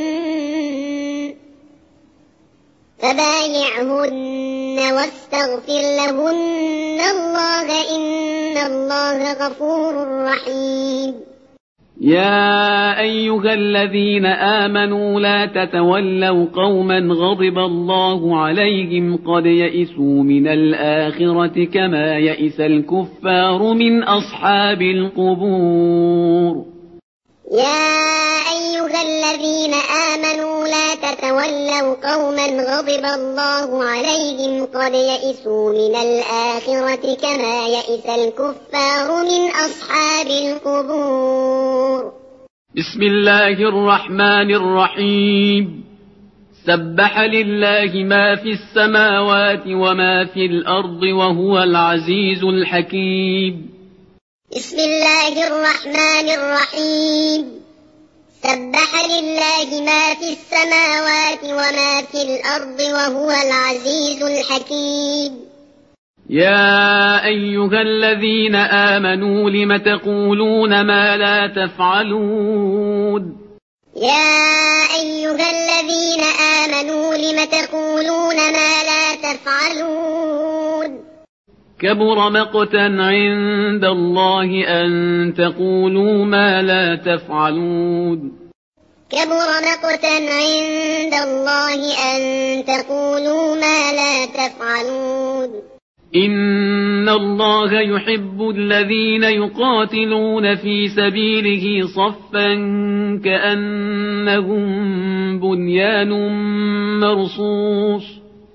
فبايعهن واستغفر لهن الله إن الله غفور رحيم. يا أيها الذين آمنوا لا تتولوا قوما غضب الله عليهم قد يئسوا من الآخرة كما يئس الكفار من أصحاب القبور. يا أيها الذين آمنوا لا تتولوا قوما غضب الله عليهم قد يئسوا من الآخرة كما يئس الكفار من أصحاب القبور. بسم الله الرحمن الرحيم. سبح لله ما في السماوات وما في الأرض وهو العزيز الحكيم. بسم الله الرحمن الرحيم. سبح لله ما في السماوات وما في الأرض وهو العزيز الحكيم. يا أيها الذين آمنوا لم تقولون ما لا تفعلون. يا أيها الذين آمنوا لم تقولون ما لا تفعلون. كبر مقتا عند الله أن تقولوا ما لا تفعلون. كبر مقتا عند الله أن تقولوا ما لا تفعلون. إن الله يحب الذين يقاتلون في سبيله صفا كأنهم بنيان مرصوص.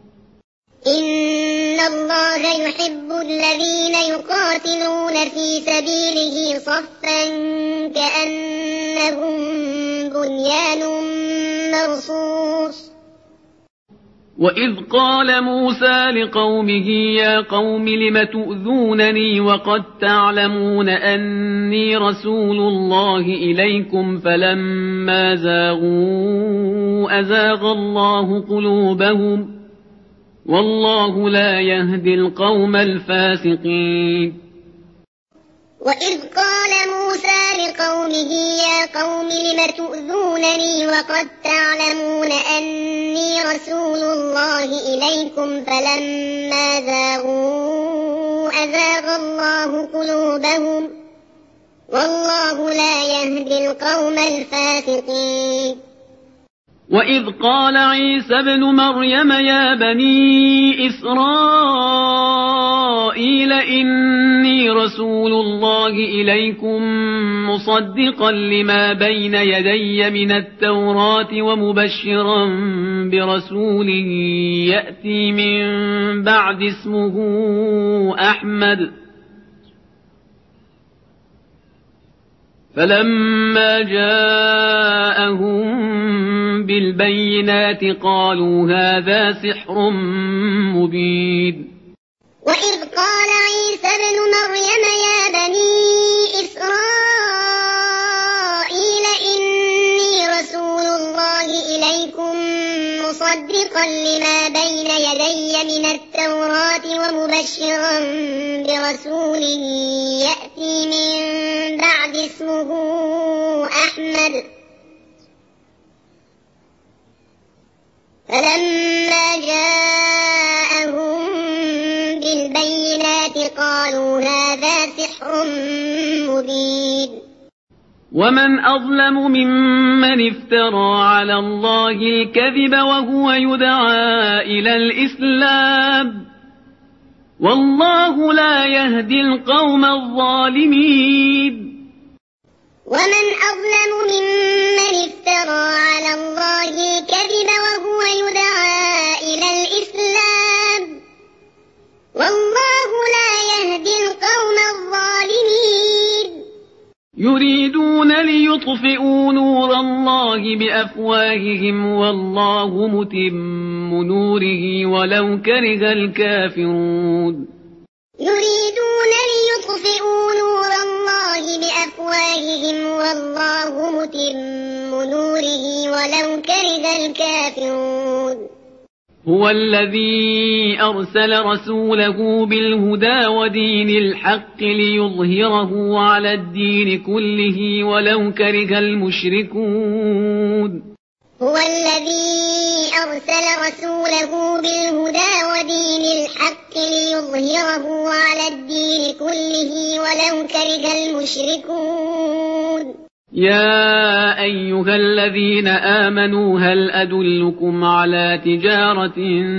إن الله يحب الذين يقاتلون في سبيله صفا كأنهم بنيان مرصوص. وإذ قال موسى لقومه يا قوم لم تؤذونني وقد تعلمون أني رسول الله إليكم فلما زاغوا أزاغ الله قلوبهم والله لا يهدي القوم الفاسقين. وإذ قال موسى لقومه يا قوم لم تؤذونني وقد تعلمون أني رسول الله إليكم فلما زاغوا أزاغ الله قلوبهم والله لا يهدي القوم الفاسقين. وإذ قال عيسى ابن مريم يا بني إسرائيل إني رسول الله إليكم مصدقا لما بين يدي من التوراة ومبشرا برسول يأتي من بعد اسمه أحمد. فلما جاءهم بالبينات قالوا هذا سحر مبين. وإذ قال عيسى ابن مريم يا بني إسرائيل إني رسول الله إليكم مصدقا لما بين يدي من التوراة ومبشرا برسول يأتي من بعد اسمه أحمد. فلما جاءهم بالبينات قالوا هذا سحر مبين. ومن أظلم ممن افترى على الله الكذب وهو يدعى إلى الإسلام والله لا يهدي القوم الظالمين. ومن أظلم ممن افترى على الله الكذب وهو يدعى إلى الإسلام والله لا يهدي القوم الظالمين. يريدون ليطفئوا نور الله بأفواههم والله متم نوره ولو كره الكافرون. يريدون ليطفئوا نور الله بأفواههم والله متم نوره ولو كره الكافرون. هو الذي أرسل رسوله بالهدى ودين الحق ليظهره على الدين كله ولو كره المشركون. هو الذي أرسل رسوله بالهدى ودين الحق ليظهره على الدين كله ولو كره المشركون. يا أيها الذين آمنوا هل أدلكم على تجارة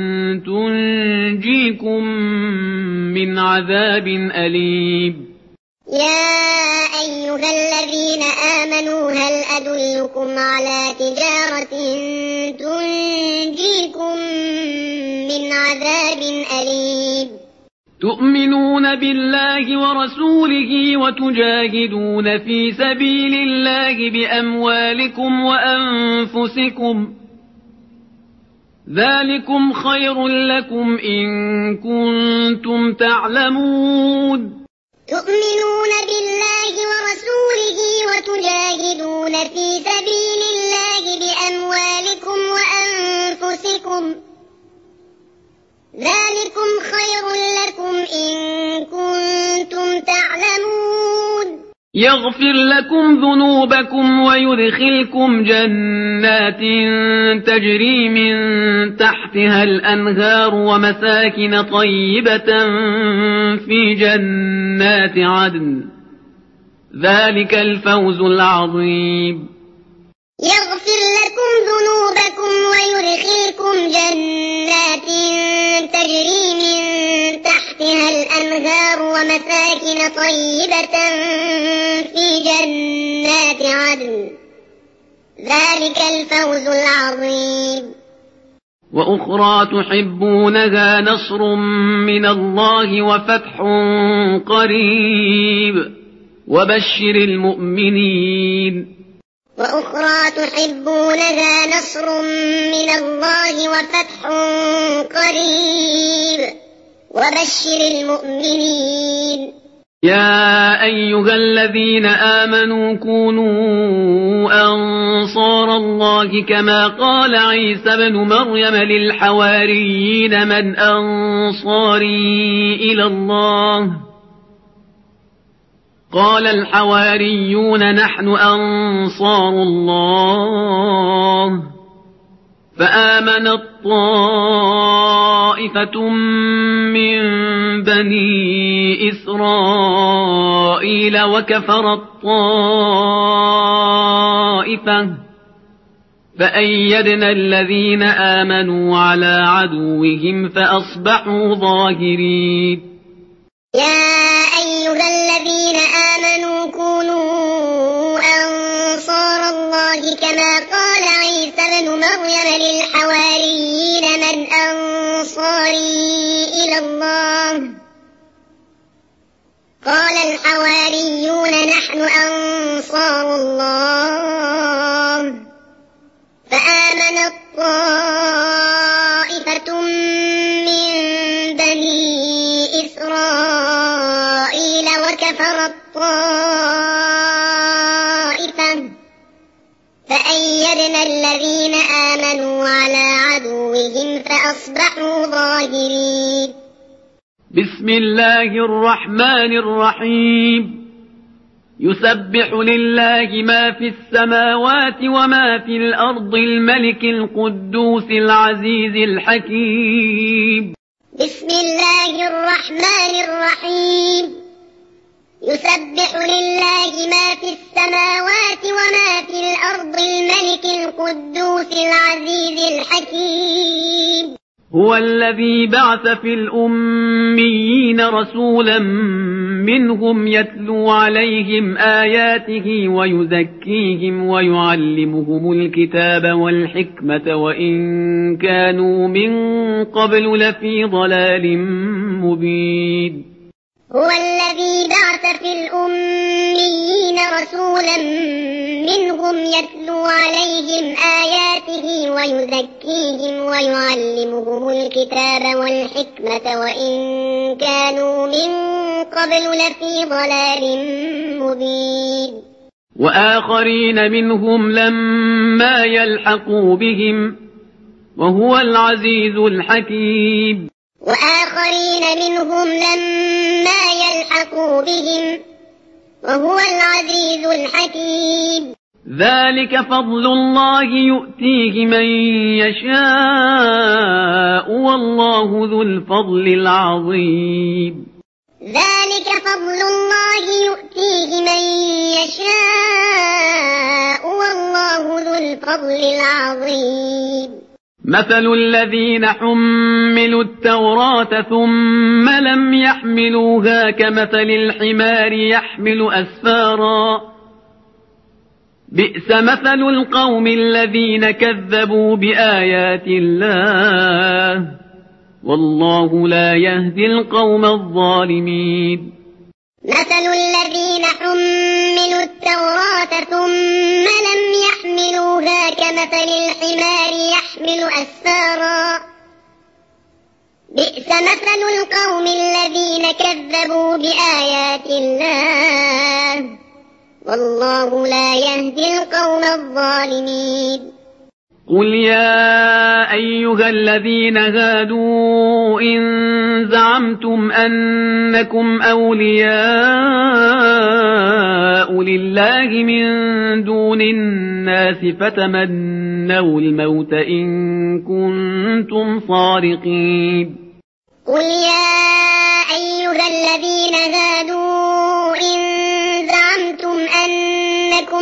تنجيكم من عذاب أليم يا أيها الذين آمنوا هل أدلكم على تجارة تنجيكم من عذاب أليم تؤمنون بالله ورسوله وتجاهدون في سبيل الله بأموالكم وأنفسكم ذلكم خير لكم إن كنتم تعلمون تؤمنون بالله ورسوله وتجاهدون في سبيل الله بأموالكم وأنفسكم ذلكم خير لكم إن كنتم تعلمون يغفر لكم ذنوبكم ويدخلكم جنات تجري من تحتها الأنهار ومساكن طيبة في جنات عدن ذلك الفوز العظيم يغفر لكم ذنوبكم ويدخلكم جنات تجري من تحتها الأنهار ومساكن طيبة في جنات عدن ذلك الفوز العظيم وأخرى تحبونها نصر من الله وفتح قريب وبشر المؤمنين وأخرى تحبونها نصر من الله وفتح قريب وبشر المؤمنين يا أيها الذين آمنوا كونوا أنصار الله كما قال عيسى بن مريم للحواريين من أنصاري إلى الله قال الحواريون نحن أنصار الله فآمنت طائفة من بني إسرائيل وكفرت طائفة فأيدنا الذين آمنوا على عدوهم فأصبحوا ظاهرين يا أيها الذين آمنوا كونوا أنصار الله كما قال عيسى بن مريم للحواريين من أنصاري إلى الله قال الحواريون نحن أنصار الله فآمنت طائفة من بني إسرائيل وكفرت طائفة فأيدنا الذين آمنوا على عدوهم فأصبحوا ظاهرين بسم الله الرحمن الرحيم يسبح لله ما في السماوات وما في الأرض الملك القدوس العزيز الحكيم بسم الله الرحمن الرحيم يسبح لله ما في السماوات وما في الأرض الملك القدوس العزيز الحكيم هو الذي بعث في الأميين رسولا منهم يتلو عليهم آياته ويزكيهم ويعلمهم الكتاب والحكمة وإن كانوا من قبل لفي ضلال مبين هو الذي بعث في الأميين رسولا منهم يتلو عليهم آياته ويزكيهم ويعلمهم الكتاب والحكمة وإن كانوا من قبل لفي ضلال مبين وآخرين منهم لما يلحقوا بهم وهو العزيز الحكيم وآخرين منهم لما يلحقوا بهم وهو العزيز الحكيم ذلك فضل الله يؤتيه من يشاء والله ذو الفضل العظيم ذلك فضل الله يؤتيه من يشاء والله ذو الفضل العظيم مثل الذين حملوا التوراة ثم لم يحملوها كمثل الحمار يحمل أسفارا بئس مثل القوم الذين كذبوا بآيات الله والله لا يهدي القوم الظالمين مثل الذين حملوا التوراة ثم لم يحملوها كمثل الحمار يحمل أسفارا بئس مثل القوم الذين كذبوا بآيات الله والله لا يهدي القوم الظالمين قل يا أيها الذين هادوا إن زعمتم أنكم أولياء لله من دون الناس فتمنوا الموت إن كنتم صادقين قل يا أيها الذين هادوا إن زعمتم أنكم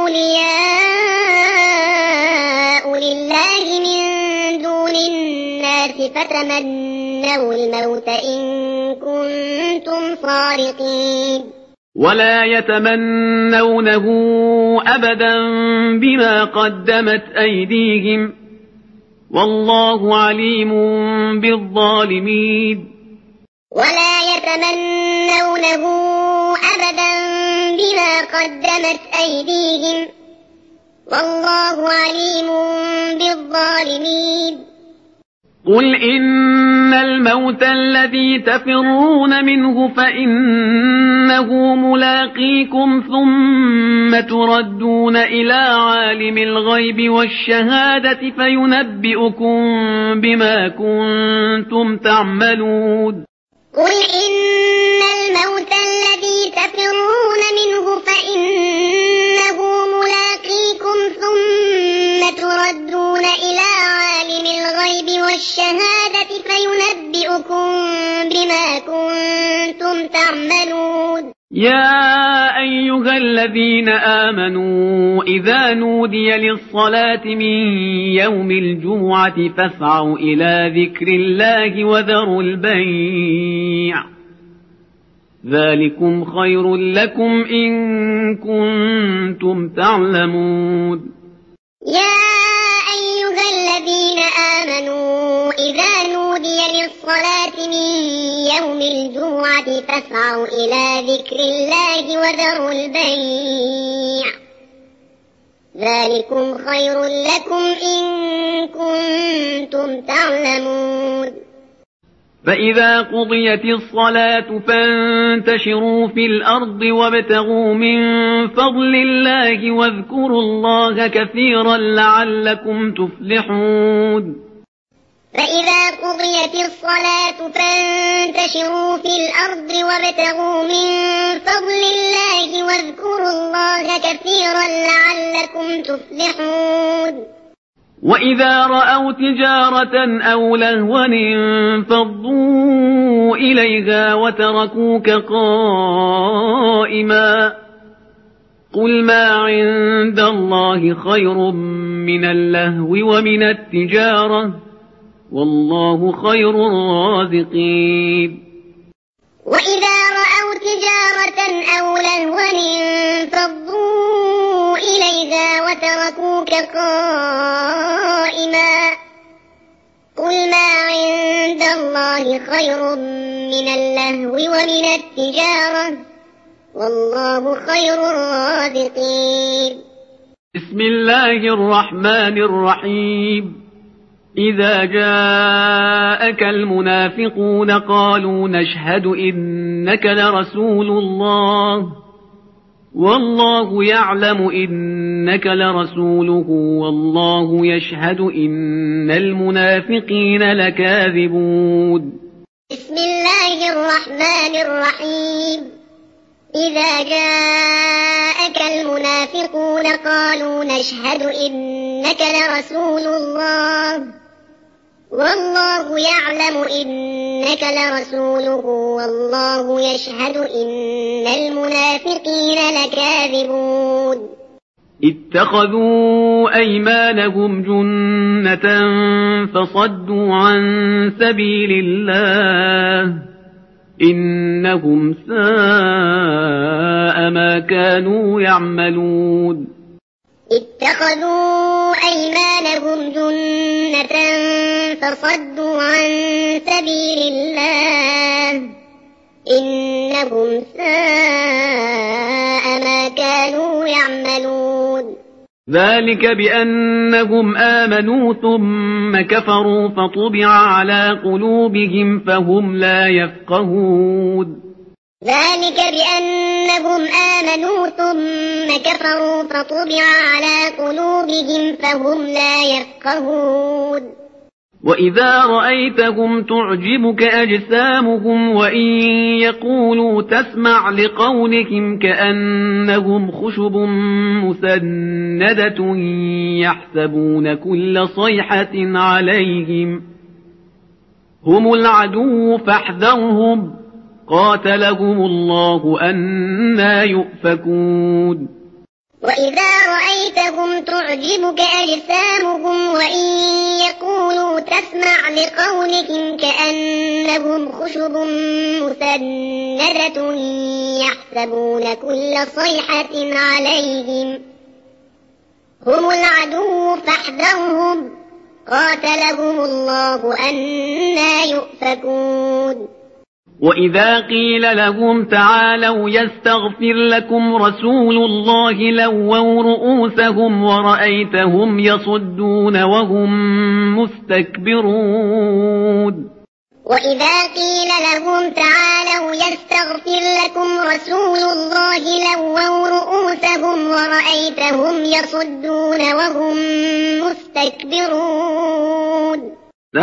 أولياء لله من دون الناس فتمنوا الموت إن كنتم صادقين ولا يتمنونه أبدا بما قدمت أيديهم والله عليم بالظالمين ولا يتمنونه أبدا بما قدمت أيديهم والله عليم بالظالمين قل إن الموت الذي تفرون منه فإنه ملاقيكم ثم تردون إلى عالم الغيب والشهادة فينبئكم بما كنتم تعملون قل إن الموت الذي تفرون منه فإنه ملاقيكم ثم تردون إلى عالم الغيب والشهادة فينبئكم بما كنتم تعملون يا أيها الذين آمنوا إذا نودي للصلاة من يوم الجمعة فاسعوا إلى ذكر الله وذروا البيع ذلكم خير لكم إن كنتم تعلمون يا أيها الذين آمنوا إذا نودي للصلاة من يوم الجمعة فاسعوا إلى ذكر الله وذروا البيع ذلكم خير لكم إن كنتم تعلمون فإذا قضيت الصلاة فانتشروا في الأرض وابتغوا من فضل الله واذكروا الله كثيرا لعلكم تفلحون فإذا قضيت الصلاة فانتشروا في الأرض وابتغوا من فضل الله واذكروا الله كثيرا لعلكم تفلحون وإذا رأوا تجارة أو لهوا انفضوا إليها وتركوك قائما قل ما عند الله خير من اللهو ومن التجارة والله خير الرازقين وإذا رأوا تجارة أو لهوا انفضوا إليها وتركوك قائما قل ما عند الله خير من اللهو ومن التجارة والله خير الرازقين بسم الله الرحمن الرحيم إذا جاءك المنافقون قالوا نشهد إنك لرسول الله والله يعلم إنك لرسوله والله يشهد إن المنافقين لكاذبون بسم الله الرحمن الرحيم إذا جاءك المنافقون قالوا نشهد إنك لرسول الله والله يعلم إنك لرسوله والله يشهد إن المنافقين لكاذبون اتخذوا أيمانهم جنة فصدوا عن سبيل الله إنهم ساء ما كانوا يعملون اتخذوا أيمانهم جنة فصدوا عن سبيل الله إنهم ساء ما كانوا يعملون ذلك بأنهم آمنوا ثم كفروا فطبع على قلوبهم فهم لا يفقهون ذلك بأنهم آمنوا ثم كفروا فطبع على قلوبهم فهم لا يفقهون وإذا رأيتهم تعجبك أجسامهم وإن يقولوا تسمع لقولهم كأنهم خشب مسندة يحسبون كل صيحة عليهم هم العدو فاحذرهم قاتلهم الله أنى يؤفكون وإذا رأيتهم تعجبك أجسامهم وإن يقولوا تسمع لقولهم كأنهم خشب مسندة يحسبون كل صيحة عليهم هم العدو فاحذرهم قاتلهم الله أنى يؤفكون وإذا قيل لهم تعالوا يستغفر لكم رسول الله لووا رؤوسهم ورأيتهم يصدون وهم مستكبرون وإذا قيل لهم تعالوا يستغفر لكم رسول الله لووا رؤوسهم ورأيتهم يصدون وهم مستكبرون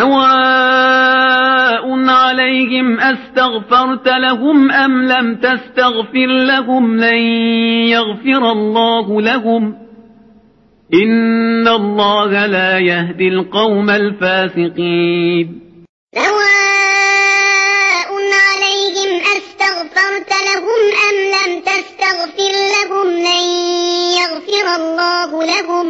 سواء عليهم أستغفرت لهم أم لم تستغفر لهم لن يغفر الله لهم إن الله لا يهدي القوم الفاسقين سواء عليهم أستغفرت لهم أم لم تستغفر لهم لن يغفر الله لهم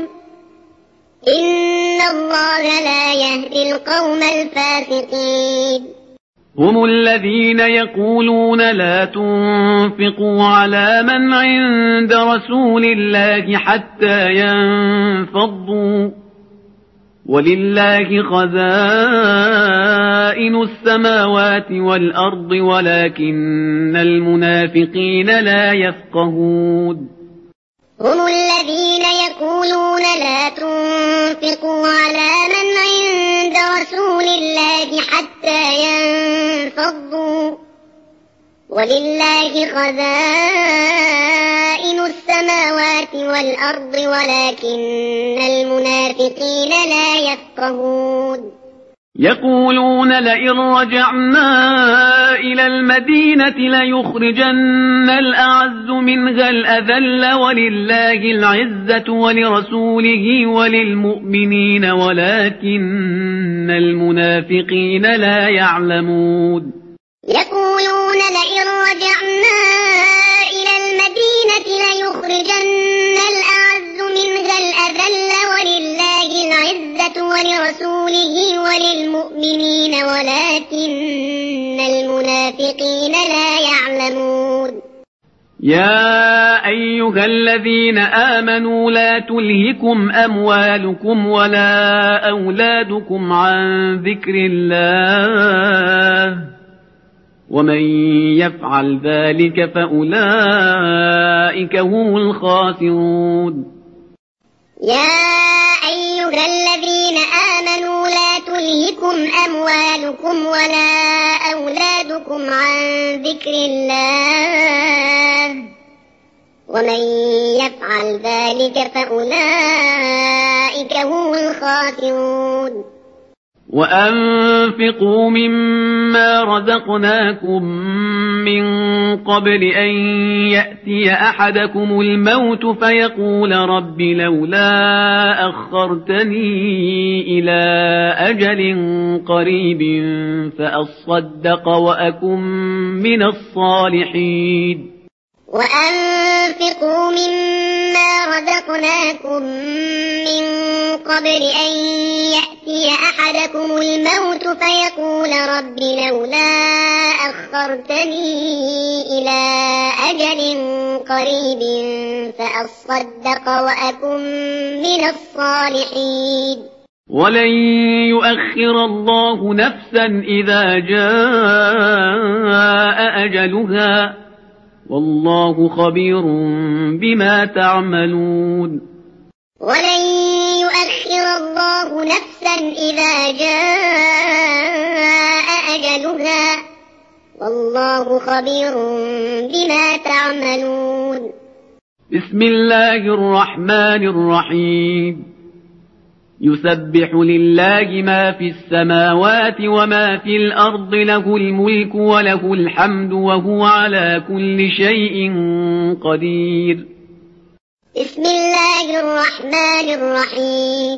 إن الله لا يهدي القوم الفاسقين هم الذين يقولون لا تنفقوا على من عند رسول الله حتى ينفضوا ولله خزائن السماوات والأرض ولكن المنافقين لا يفقهون هم الذين يقولون لا تنفقوا على من عند رسول الله حتى ينفضوا ولله خزائن السماوات والأرض ولكن المنافقين لا يفقهون يقولون لئن رجعنا إلى المدينة ليخرجن الأعز منها الأذل ولله العزة ولرسوله وللمؤمنين ولكن المنافقين لا يعلمون يقولون لئن رجعنا إلى المدينة ليخرجن الأعز منها الأذل ولله العزة ولرسوله وللمؤمنين ولكن المنافقين لا يعلمون يا أيها الذين آمنوا لا تلهكم أموالكم ولا أولادكم عن ذكر الله ومن يفعل ذلك فأولئك هم الخاسرون يا أيها الذين آمنوا لا تلهكم أموالكم ولا أولادكم عن ذكر الله ومن يفعل ذلك فأولئك هم الخاسرون وأنفقوا مما رزقناكم من قبل أن يأتي أحدكم الموت فيقول رب لولا أخرتني إلى أجل قريب فأصدق وأكن من الصالحين وأنفقوا مما رزقناكم من قبل أن يأتي أحدكم الموت فيقول رب لولا أخرتني إلى أجل قريب فأصدق وأكن من الصالحين ولن يؤخر الله نفسا إذا جاء أجلها والله خبير بما تعملون ولن يؤخر الله نفسا إذا جاء أجلها والله خبير بما تعملون بسم الله الرحمن الرحيم يسبح لله ما في السماوات وما في الأرض له الملك وله الحمد وهو على كل شيء قدير بسم الله الرحمن الرحيم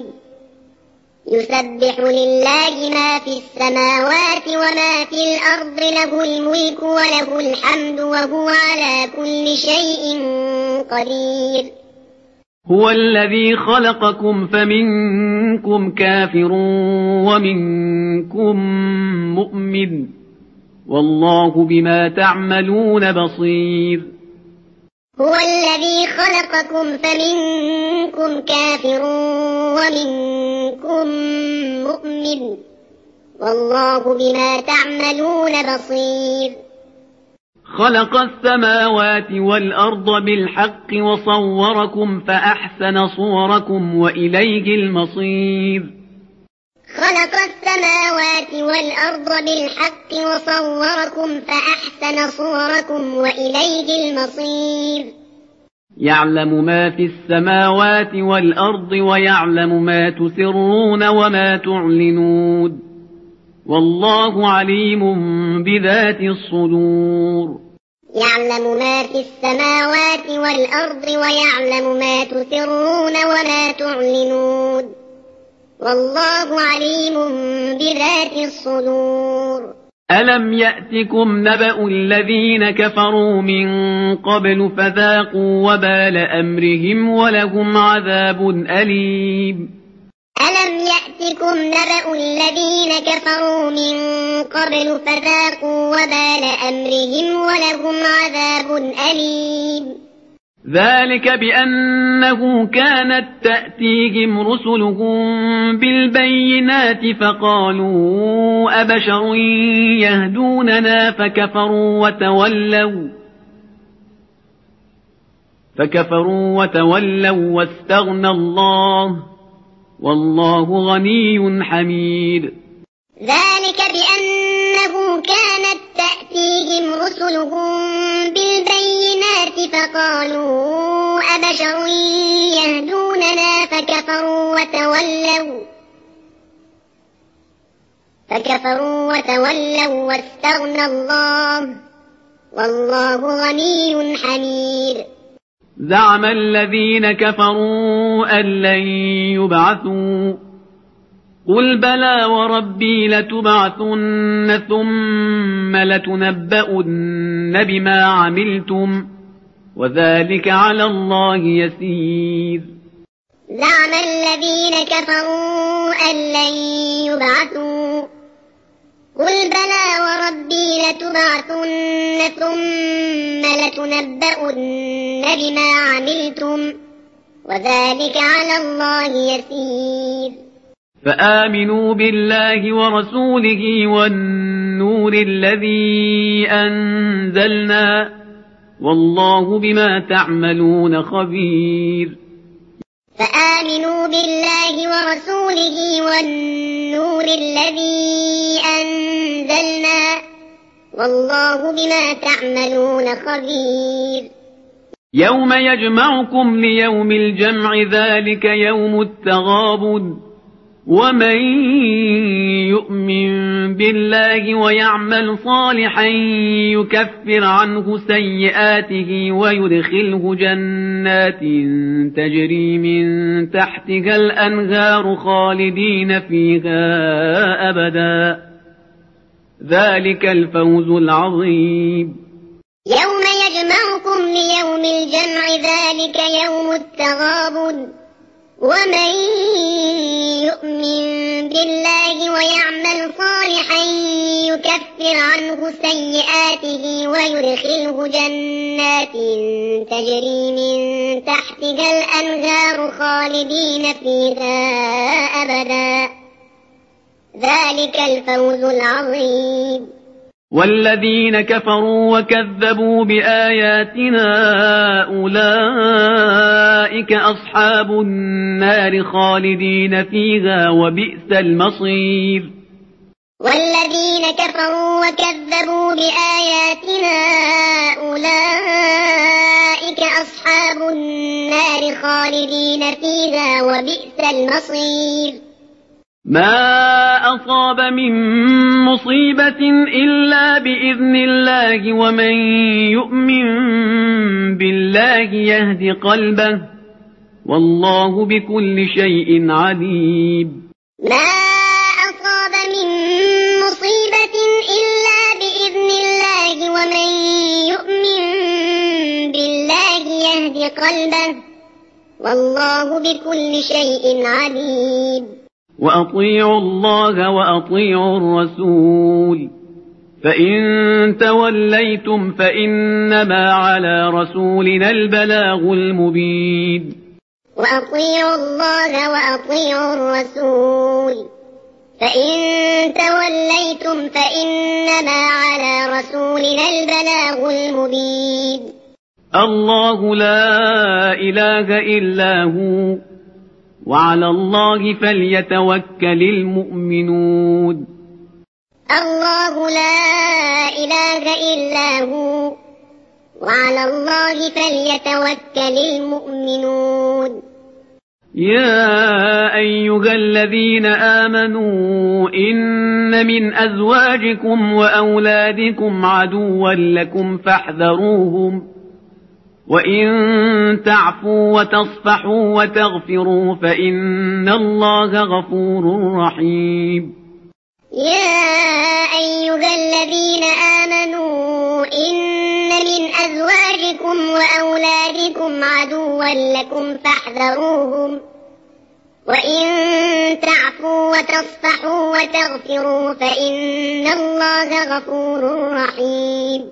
يسبح لله ما في السماوات وما في الأرض له الملك وله الحمد وهو على كل شيء قدير هو الذي خلقكم فمنكم كافر ومنكم مؤمن والله بما تعملون بصير هو الذي خلقكم فمنكم كافر ومنكم مؤمن والله بما تعملون بصير خلق السماوات والأرض بالحق وصوركم فأحسن صوركم وإليه المصير خلق السماوات والأرض بالحق وصوركم فأحسن صوركم وإليه المصير يعلم ما في السماوات والأرض ويعلم ما تسرون وما تعلنون والله عليم بذات الصدور يعلم ما في السماوات والأرض ويعلم ما تسرون وما تعلنون والله عليم بذات الصدور ألم يأتكم نبأ الذين كفروا من قبل فذاقوا وبال أمرهم ولهم عذاب أليم ألم يأتكم نبأ الذين كفروا من قبل فذاقوا وبال أمرهم ولهم عذاب أليم ذلك بأنه كانت تأتيهم رسلهم بالبينات فقالوا أبشر يهدوننا فكفروا وتولوا فكفروا وتولوا واستغنى الله والله غني حميد ذلك بأنه كانت تأتيهم رسلهم بالبينات فقالوا أبشر يهدوننا فكفروا وتولوا فكفروا وتولوا واستغنى الله والله غني حميد زعم الذين كفروا أن لن يبعثوا قل بلى وربي لتبعثن ثم لتنبؤن بما عملتم وذلك على الله يسير زعم الذين كفروا أن لن يبعثوا قل بلى وربي لتبعثن ثم لتنبؤن بما عملتم وذلك على الله يسير فآمنوا بالله ورسوله والنور الذي أنزلنا والله بما تعملون خبير فآمنوا بالله ورسوله والنور الذي أنزلنا والله بما تعملون خبير يوم يجمعكم ليوم الجمع ذلك يوم التغابن ومن يؤمن بالله ويعمل صالحا يكفر عنه سيئاته ويدخله جنات تجري من تحتها الأنهار خالدين فيها أبدا ذلك الفوز العظيم. يوم يجمعكم ليوم الجمع ذلك يوم التغابن ومن يؤمن بالله ويعمل صالحا يكفر عنه سيئاته ويدخله جنات تجري من تحتها الأنهار خالدين فيها أبدا ذلك الفوز العظيم. والذين كفروا وكذبوا بآياتنا أولئك أصحاب النار خالدين فيها وبئس المصير. والذين كفروا وكذبوا بآياتنا أولئك أصحاب النار خالدين فيها وبئس المصير. ما أصاب من مصيبة إلا بإذن الله ومن يؤمن بالله يهد قلبه والله بكل شيء عليم. ما أصاب من مصيبة إلا بإذن الله ومن يؤمن بالله يهد قلبه والله بكل شيء عليم. وأطيعوا الله وأطيعوا الرسول فإن توليتم فإنما على رسولنا البلاغ المبين. وأطيعوا الله وأطيعوا الرسول فإن توليتم فإنما على رسولنا البلاغ المبين. الله لا إله إلا هو وعلى الله فليتوكل المؤمنون. الله لا إله إلا هو وعلى الله فليتوكل المؤمنون. يا أيها الذين آمنوا إن من أزواجكم وأولادكم عدوا لكم فاحذروهم وإن تعفوا وتصفحوا وتغفروا فإن الله غفور رحيم. يا أيها الذين آمنوا إن من أزواجكم وأولادكم عدوا لكم فاحذروهم وإن تعفوا وتصفحوا وتغفروا فإن الله غفور رحيم.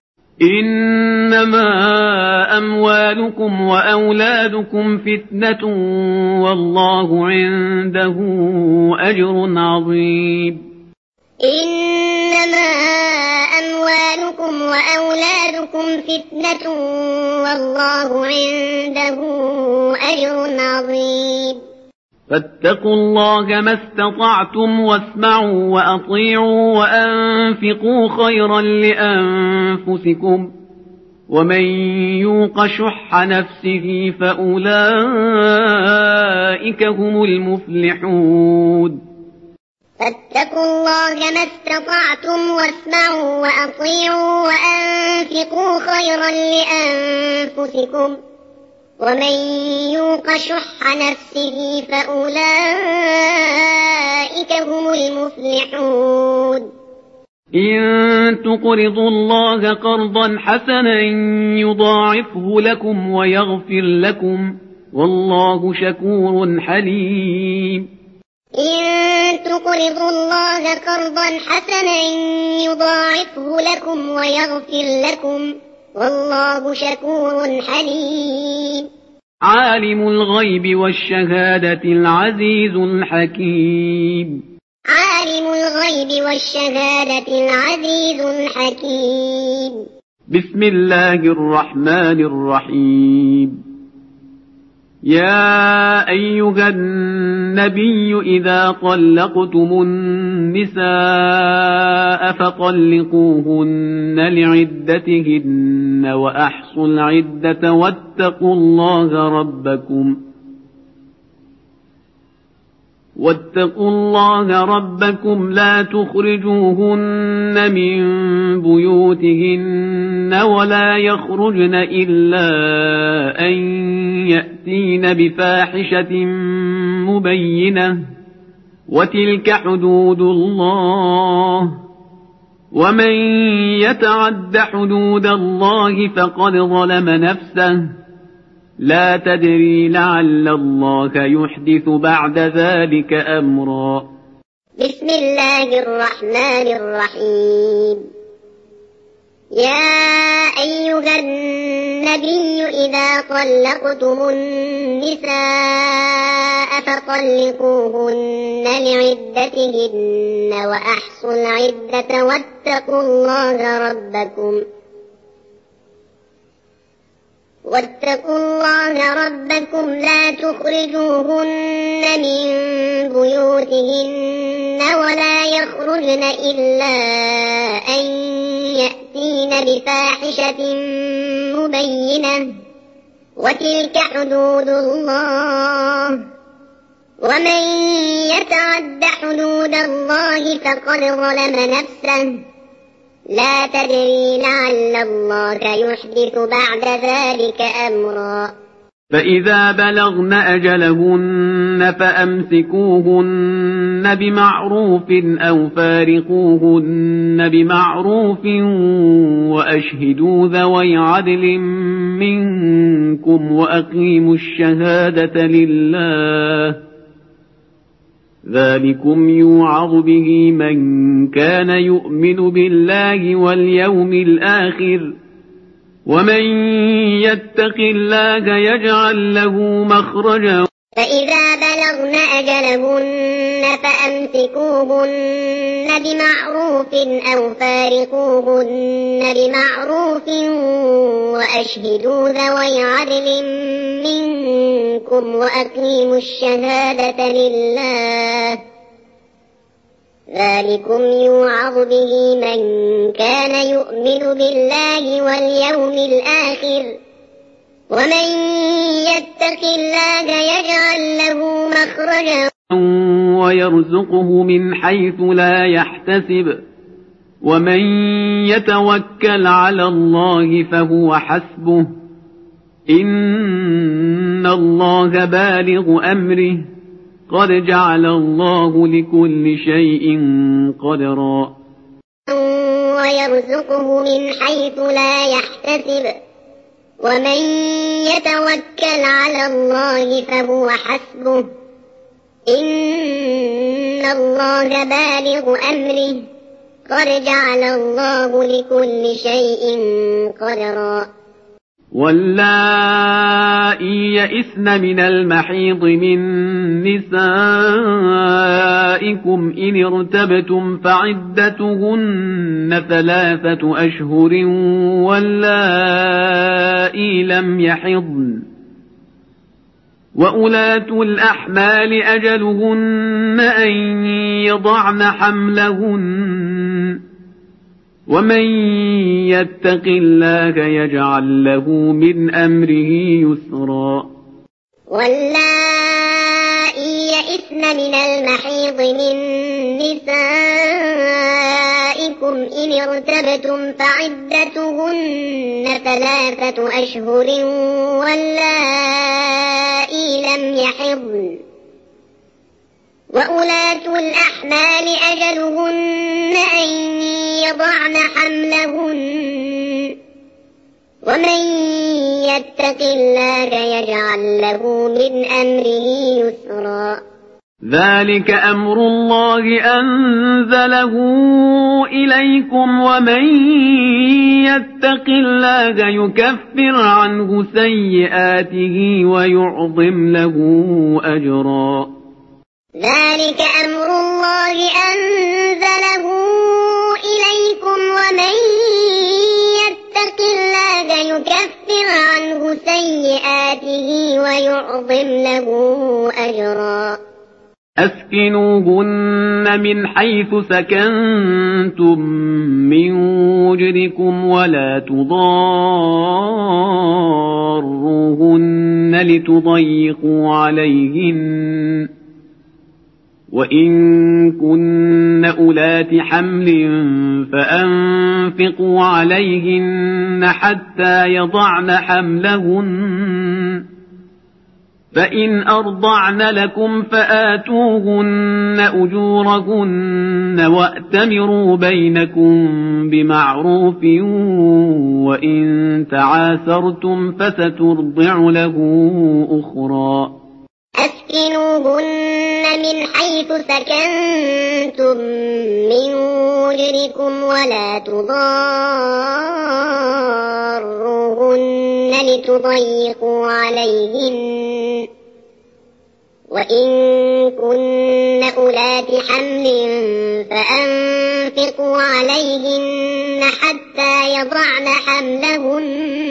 إنما أموالكم وأولادكم فتنة والله عنده أجر عظيم. إنما أموالكم وأولادكم فتنة والله عنده أجر عظيم. فاتقوا الله ما استطعتم واسمعوا وأطيعوا وأنفقوا خيرا لأنفسكم ومن يوق شح نفسه فأولئك هم المفلحون. فاتقوا الله ما استطعتم واسمعوا وأطيعوا وأنفقوا خيرا لأنفسكم ومن يوق شح نفسه فأولئك هم المفلحون. إن تقرضوا الله قرضا حسنا يضاعفه لكم ويغفر لكم والله شكور حليم. إن تقرضوا الله قرضا حسنا يضاعفه لكم ويغفر لكم والله شكور حليم. عالم الغيب والشهادة العزيز الحكيم. عالم الغيب والشهادة العزيز الحكيم. بسم الله الرحمن الرحيم. يا أيها النبي إذا طلقتم النساء فطلقوهن لعدتهن وأحصوا العدة واتقوا الله ربكم واتقوا الله ربكم لا تخرجوهن من بيوتهن ولا يخرجن إلا أن يأتين بفاحشة مبينة وتلك حدود الله ومن يتعد حدود الله فقد ظلم نفسه لا تدري لعل الله يحدث بعد ذلك أمرا. بسم الله الرحمن الرحيم. يا أيها النبي إذا طلقتم النساء فطلقوهن لعدتهن وأحصوا العدة واتقوا الله ربكم واتقوا الله ربكم لا تخرجوهن من بيوتهن ولا يخرجن إلا أن يأتين بفاحشة مبينة وتلك حدود الله ومن يتعد حدود الله فقد ظلم نفسه لا تدري لعل الله يحدث بعد ذلك أمرا. فإذا بلغن أجلهن فأمسكوهن بمعروف أو فارقوهن بمعروف وأشهدوا ذوي عدل منكم وأقيموا الشهادة لله ذلكم يوعظ به من كان يؤمن بالله واليوم الآخر ومن يتق الله يجعل له مخرجا. فإذا بلغن أجلهن فأمسكوهن بمعروف أو فارقوهن بمعروف وأشهدوا ذوي عدل منكم وأقيموا الشهادة لله ذلكم يوعظ به من كان يؤمن بالله واليوم الآخر ومن يتق الله يجعل له مخرجا ويرزقه من حيث لا يحتسب ومن يتوكل على الله فهو حسبه إن الله بالغ أمره قد جعل الله لكل شيء قدرا. ويرزقه من حيث لا يحتسب ومن يتوكل على الله فهو حسبه إن الله بالغ أمره قد جعل الله لكل شيء قدرا. واللائي يئسن من المحيض من نسائكم إن ارتبتم فعدتهن ثلاثة أشهر واللائي لم يحضن وأولاة الأحمال أجلهن أن يضعن حملهن ومن يتق الله يجعل له من أمره يسرا. واللائي يئسن من المحيض من نسائكم إن ارتبتم فعدتهن ثلاثة أشهر واللائي لم يحضن وأولاة الأحمال أجلهن أن يضعن حملهن ومن يتق الله يجعل له من أمره يسرا. ذلك أمر الله أنزله إليكم ومن يتق الله يكفر عنه سيئاته ويعظم له أجرا. ذلك أمر الله أنزله إليكم ومن يتق الله يكفر عنه سيئاته ويعظم له أجرا. أسكنوهن من حيث سكنتم من وجدكم ولا تضاروهن لتضيقوا عليهن وإن كن أولات حمل فأنفقوا عليهن حتى يضعن حملهن فإن أرضعن لكم فآتوهن أجورهن وأتمروا بينكم بمعروف وإن تعاثرتم فسترضع له أخرى أسكنوهن من حيث سكنتم من وجدكم ولا تضاروهن لتضيقوا عليهن وإن كن أولات حمل فأنفقوا عليهن حتى يضعن حملهن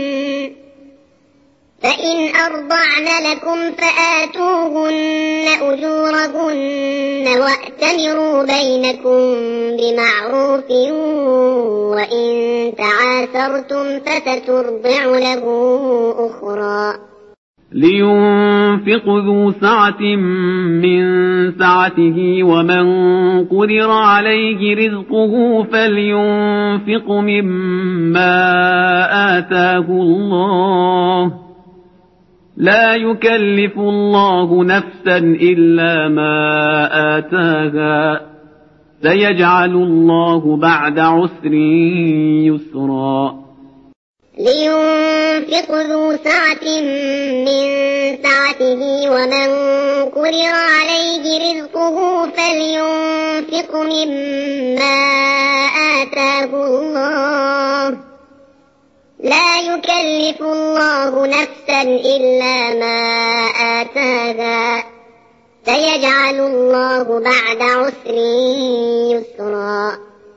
فإن أرضعن لكم فآتوهن أجورهن وأتمروا بينكم بمعروف وإن تعاثرتم فسترضع له أخرى لينفق ذو سعة من سعته ومن قدر عليه رزقه فلينفق مما آتاه الله لا يكلف الله نفسا إلا ما آتاها سيجعل الله بعد عسر يسرا لينفق ذو سعة من سعته ومن قدر عليه رزقه فلينفق مما آتاه الله لا يكلف الله نفسا إلا ما آتاها سيجعل الله بعد عسر يسرا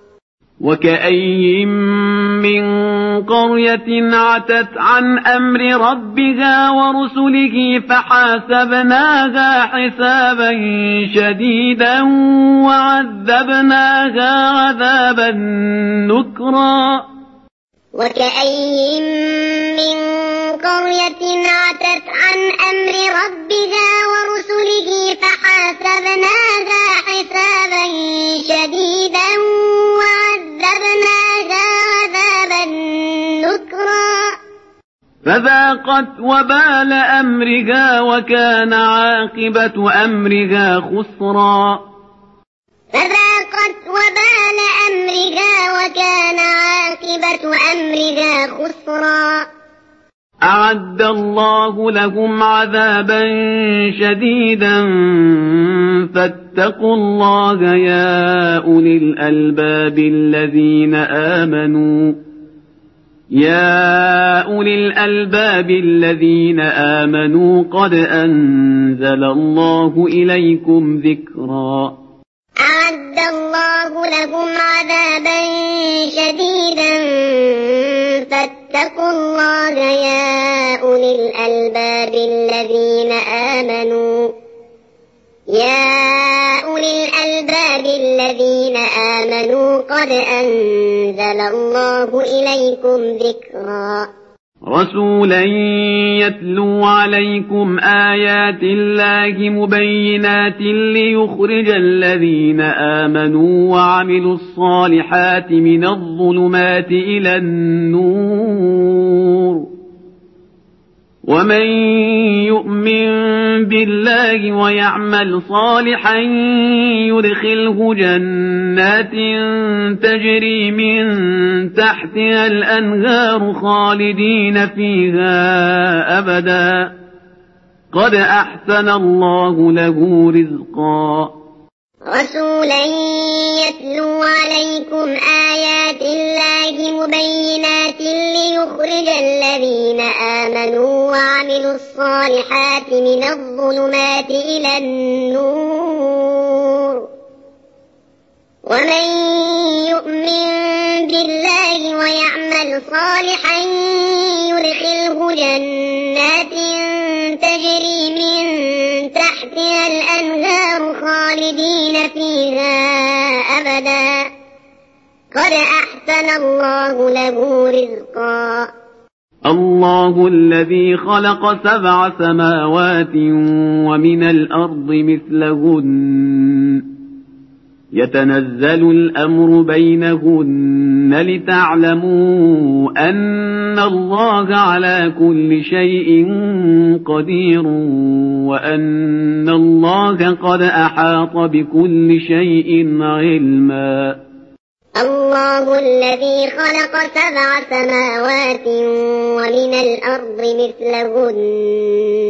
وكأي من قرية عتت عن أمر ربها ورسله فحاسبناها حسابا شديدا وعذبناها عذابا نكرا وكأي من قرية عتت عن أمر ربها ورسله فحاسبناها حسابا شديدا وعذبناها عذابا نكرا فذاقت وبال أمرها وكان عاقبة أمرها خسرا فذاقت وبال أمرها وكان عاقبة أمرها خسرا أعد الله لهم عذابا شديدا فاتقوا الله يا أولي الألباب الذين آمنوا يا أولي الألباب الذين آمنوا قد أنزل الله إليكم ذكرا أعد الله لهم عذابا شديدا فاتقوا الله يا أولي الألباب الذين آمنوا يا أولي الألباب الذين آمنوا قد أنزل الله إليكم ذكرا رسولا يتلو عليكم آيات الله مبينات ليخرج الذين آمنوا وعملوا الصالحات من الظلمات إلى النور ومن يؤمن بالله ويعمل صالحا يدخله جنات تجري من تحتها الأنهار خالدين فيها أبدا قد أحسن الله له رزقا رسولا يتلو عليكم آيات الله مبينات ليخرج الذين آمنوا وعملوا الصالحات من الظلمات إلى النور ومن يؤمن بالله ويعمل صالحا يدخله جنات تجري من تحتها الأنهار خالدين فيها أبدا قد أحسن الله له رزقا الله الذي خلق سبع سماوات ومن الأرض مثلهن يتنزل الأمر بينهن لتعلموا أن الله على كل شيء قدير وأن الله قد أحاط بكل شيء علما. الله الذي خلق سبع سماوات ومن الأرض مثلهن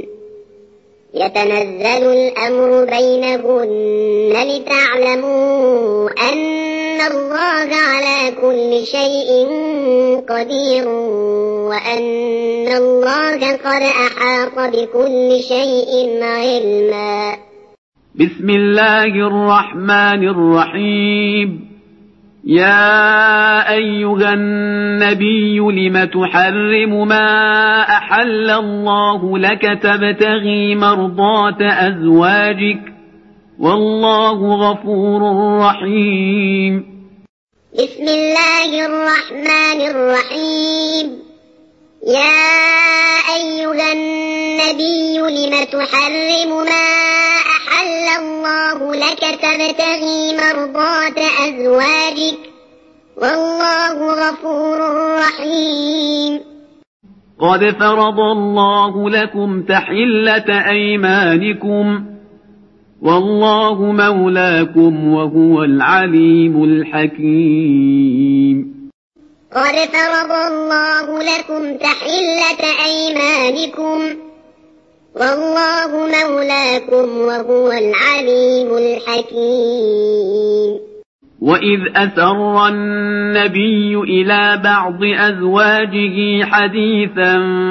يتنزل الأمر بينهن لتعلموا أن الله على كل شيء قدير وأن الله قد أحاط بكل شيء علما. بسم الله الرحمن الرحيم. يا أيها النبي لم تحرم ما أحل الله لك تبتغي مرضات أزواجك والله غفور رحيم. بسم الله الرحمن الرحيم. يا أيها النبي لم تحرم ما أحل الله لك تبتغي مرضات أزواجك والله غفور رحيم. قد فرض الله لكم تحلة أيمانكم والله مولاكم وهو العليم الحكيم. قد فرض الله لكم تحلة أيمانكم والله مولاكم وهو العليم الحكيم. وإذ أسر النبي إلى بعض أزواجه حديثا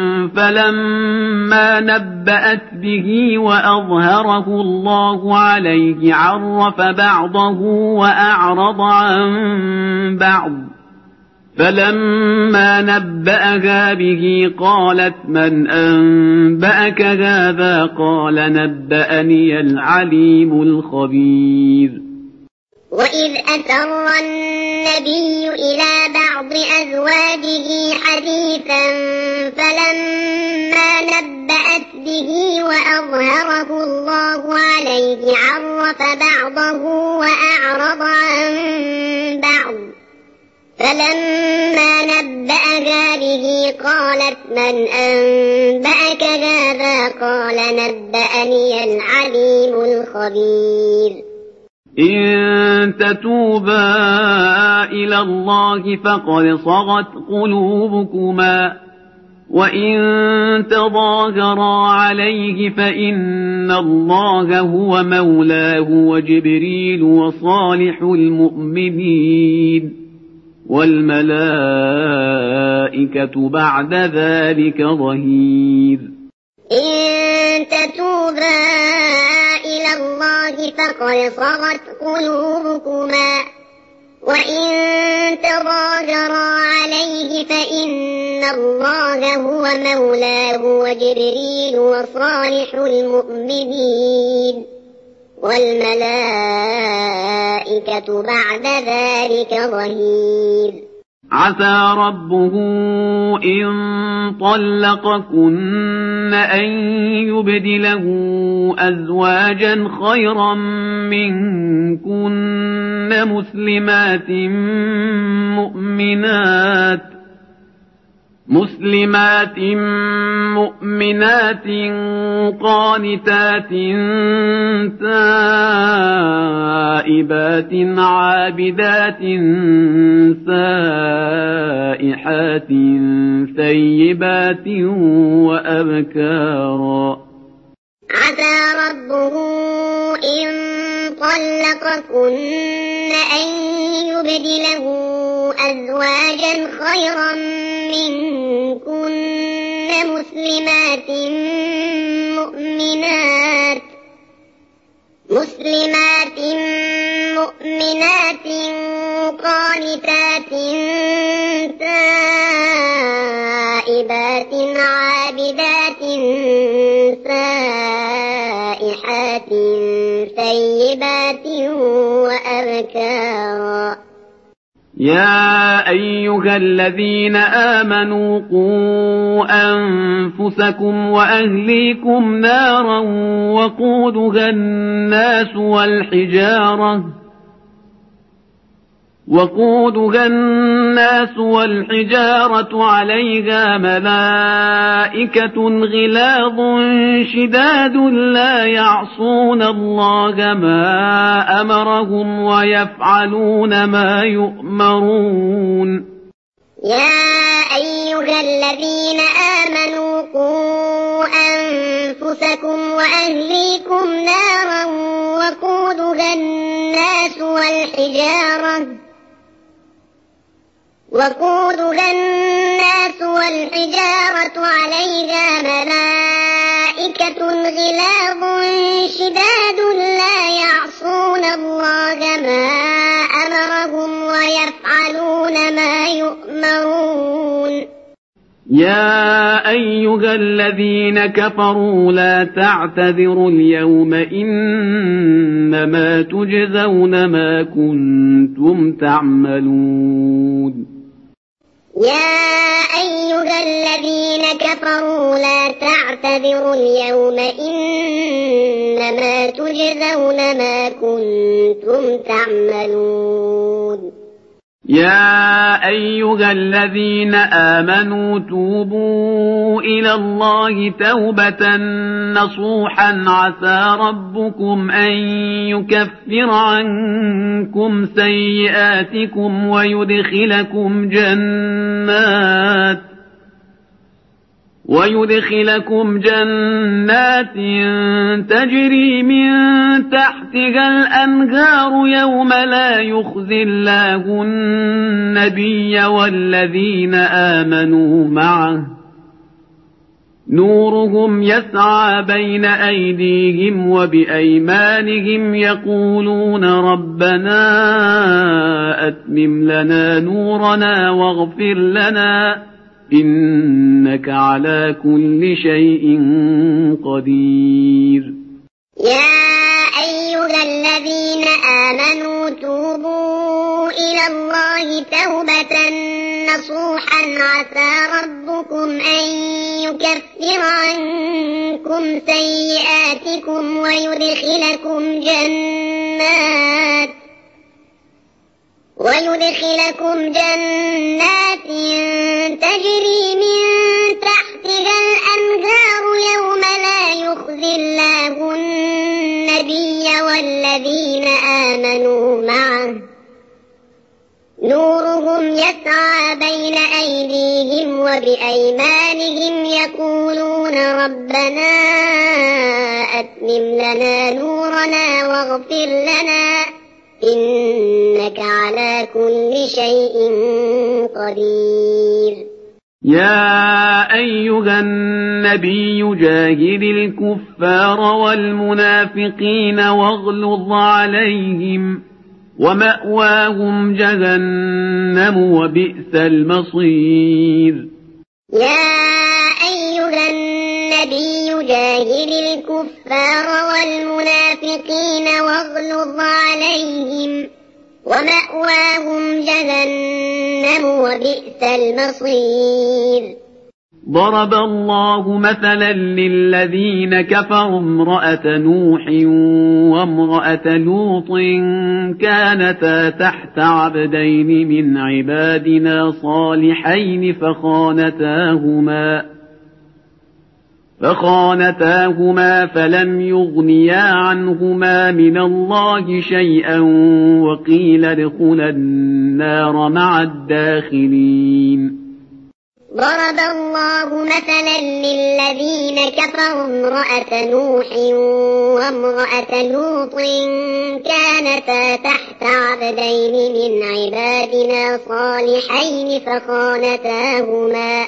فلما نبأت به وأظهره الله عليه عرف بعضه وأعرض عن بعض فلما نبأها به قالت من أنبأك هذا قال نبأني العليم الخبير. وإذ أسر النبي إلى بعض أزواجه حديثا فلما نبأت به وأظهره الله عليه عرف بعضه وأعرض عن بعض فلما نبأها به قالت من أنبأك هذا قال نبأني العليم الخبير. إن تتوبا إلى الله فقد صغت قلوبكما وإن تظاهرا عليه فإن الله هو مولاه وجبريل وصالح المؤمنين والملائكة بعد ذلك ظهير. إن تتوبا إلى الله فقد صغت قلوبكما وإن تظاهرا عليه فإن الله هو مولاه وجبريل وصالح المؤمنين والملائكة بعد ذلك ظهير. عسى ربه إن طلقكن أن يبدله أزواجا خيرا منكن مسلمات مؤمنات مسلمات مؤمنات قانتات تائبات عابدات سائحات ثيبات وأبكارا. عسى ربه إن طلقكن أن يبدله أزواجا خيرا منكن مسلمات مؤمنات مسلمات مؤمنات قانتات تائبات عابدات سائحات ثيبات وأبكارا. يا أيها الذين آمنوا قوا أنفسكم وأهليكم نارا وقودها الناس والحجارة وقودها الناس والحجارة عليها ملائكة غلاظ شداد لا يعصون الله ما أمرهم ويفعلون ما يؤمرون. يا أيها الذين آمنوا قوا أنفسكم وأهليكم نارا وقودها الناس والحجارة وقودها الناس والحجارة عليها ملائكة غلاظ شداد لا يعصون الله ما أمرهم ويفعلون ما يؤمرون. يا أيها الذين كفروا لا تعتذروا اليوم إنما تجزون ما كنتم تعملون. يا أيها الذين كفروا لا تعتذروا اليوم إنما تجزون ما كنتم تعملون. يا أيها الذين آمنوا توبوا إلى الله توبة نصوحا عسى ربكم أن يكفر عنكم سيئاتكم ويدخلكم جنات ويدخلكم جنات تجري من تحتها الأنهار يوم لا يخزي الله النبي والذين آمنوا معه نورهم يسعى بين أيديهم وبأيمانهم يقولون ربنا أتمم لنا نورنا واغفر لنا إنك على كل شيء قدير. يا أيها الذين آمنوا توبوا إلى الله توبة نصوحا عسى ربكم أن يكفر عنكم سيئاتكم ويدخلكم جنات ويدخلكم جنات تجري من تحتها الأنهار يوم لا يخزي الله النبي والذين آمنوا معه نورهم يسعى بين أيديهم وبأيمانهم يقولون ربنا أتمم لنا نورنا واغفر لنا إنك على كل شيء قدير. يا أيها النبي جاهد الكفار والمنافقين واغلظ عليهم ومأواهم جهنم وبئس المصير. يا أيها النبي جاهد الكفار والمنافقين واغلظ عليهم ومأواهم جهنم وبئس المصير. ضرب الله مثلا للذين كفروا امرأة نوح وامرأة لوط كانتا تحت عبدين من عبادنا صالحين فخانتاهما فخانتاهما فلم يغنيا عنهما من الله شيئا وقيل ادخلا النار مع الداخلين. ضرب الله مثلا للذين كفروا امرأة نوح وامرأة لوط كانتا تحت عبدين من عبادنا صالحين فخانتاهما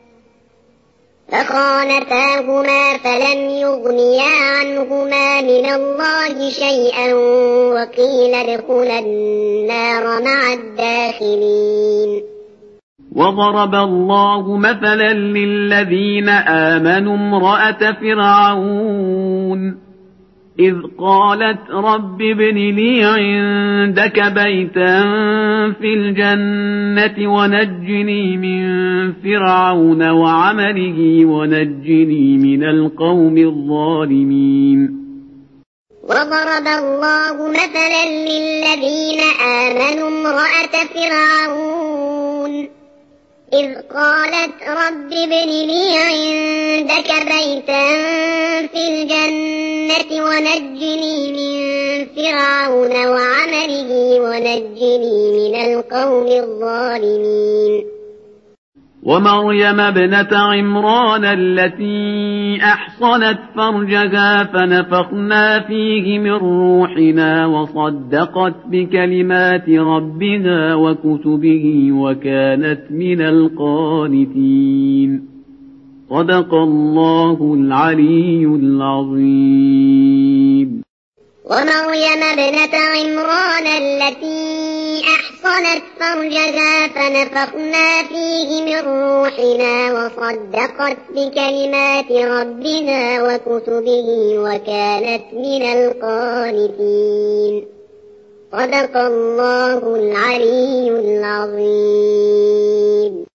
فخانتاهما فلم يغنيا عنهما من الله شيئا وقيل ادخلا النار مع الداخلين. وضرب الله مثلا للذين آمنوا امرأة فرعون إذ قالت رب ابن لي عندك بيتا في الجنة ونجني من فرعون وعمله ونجني من القوم الظالمين. وضرب الله مثلا للذين آمنوا امرأة فرعون إذ قالت رب ابن لي عندك بيتا في الجنة ونجني من فرعون وعمله ونجني من القوم الظالمين. ومريم ابنة عمران التي أحصنت فرجها فنفخنا فيه من روحنا وصدقت بكلمات ربها وكتبه وكانت من القانتين. صدق الله العلي العظيم. ومريم ابنة عمران التي أحصنت فرجها فنفخنا فيه من روحنا وصدقت بكلمات ربها وكتبه وكانت من القانتين. صدق الله العلي العظيم.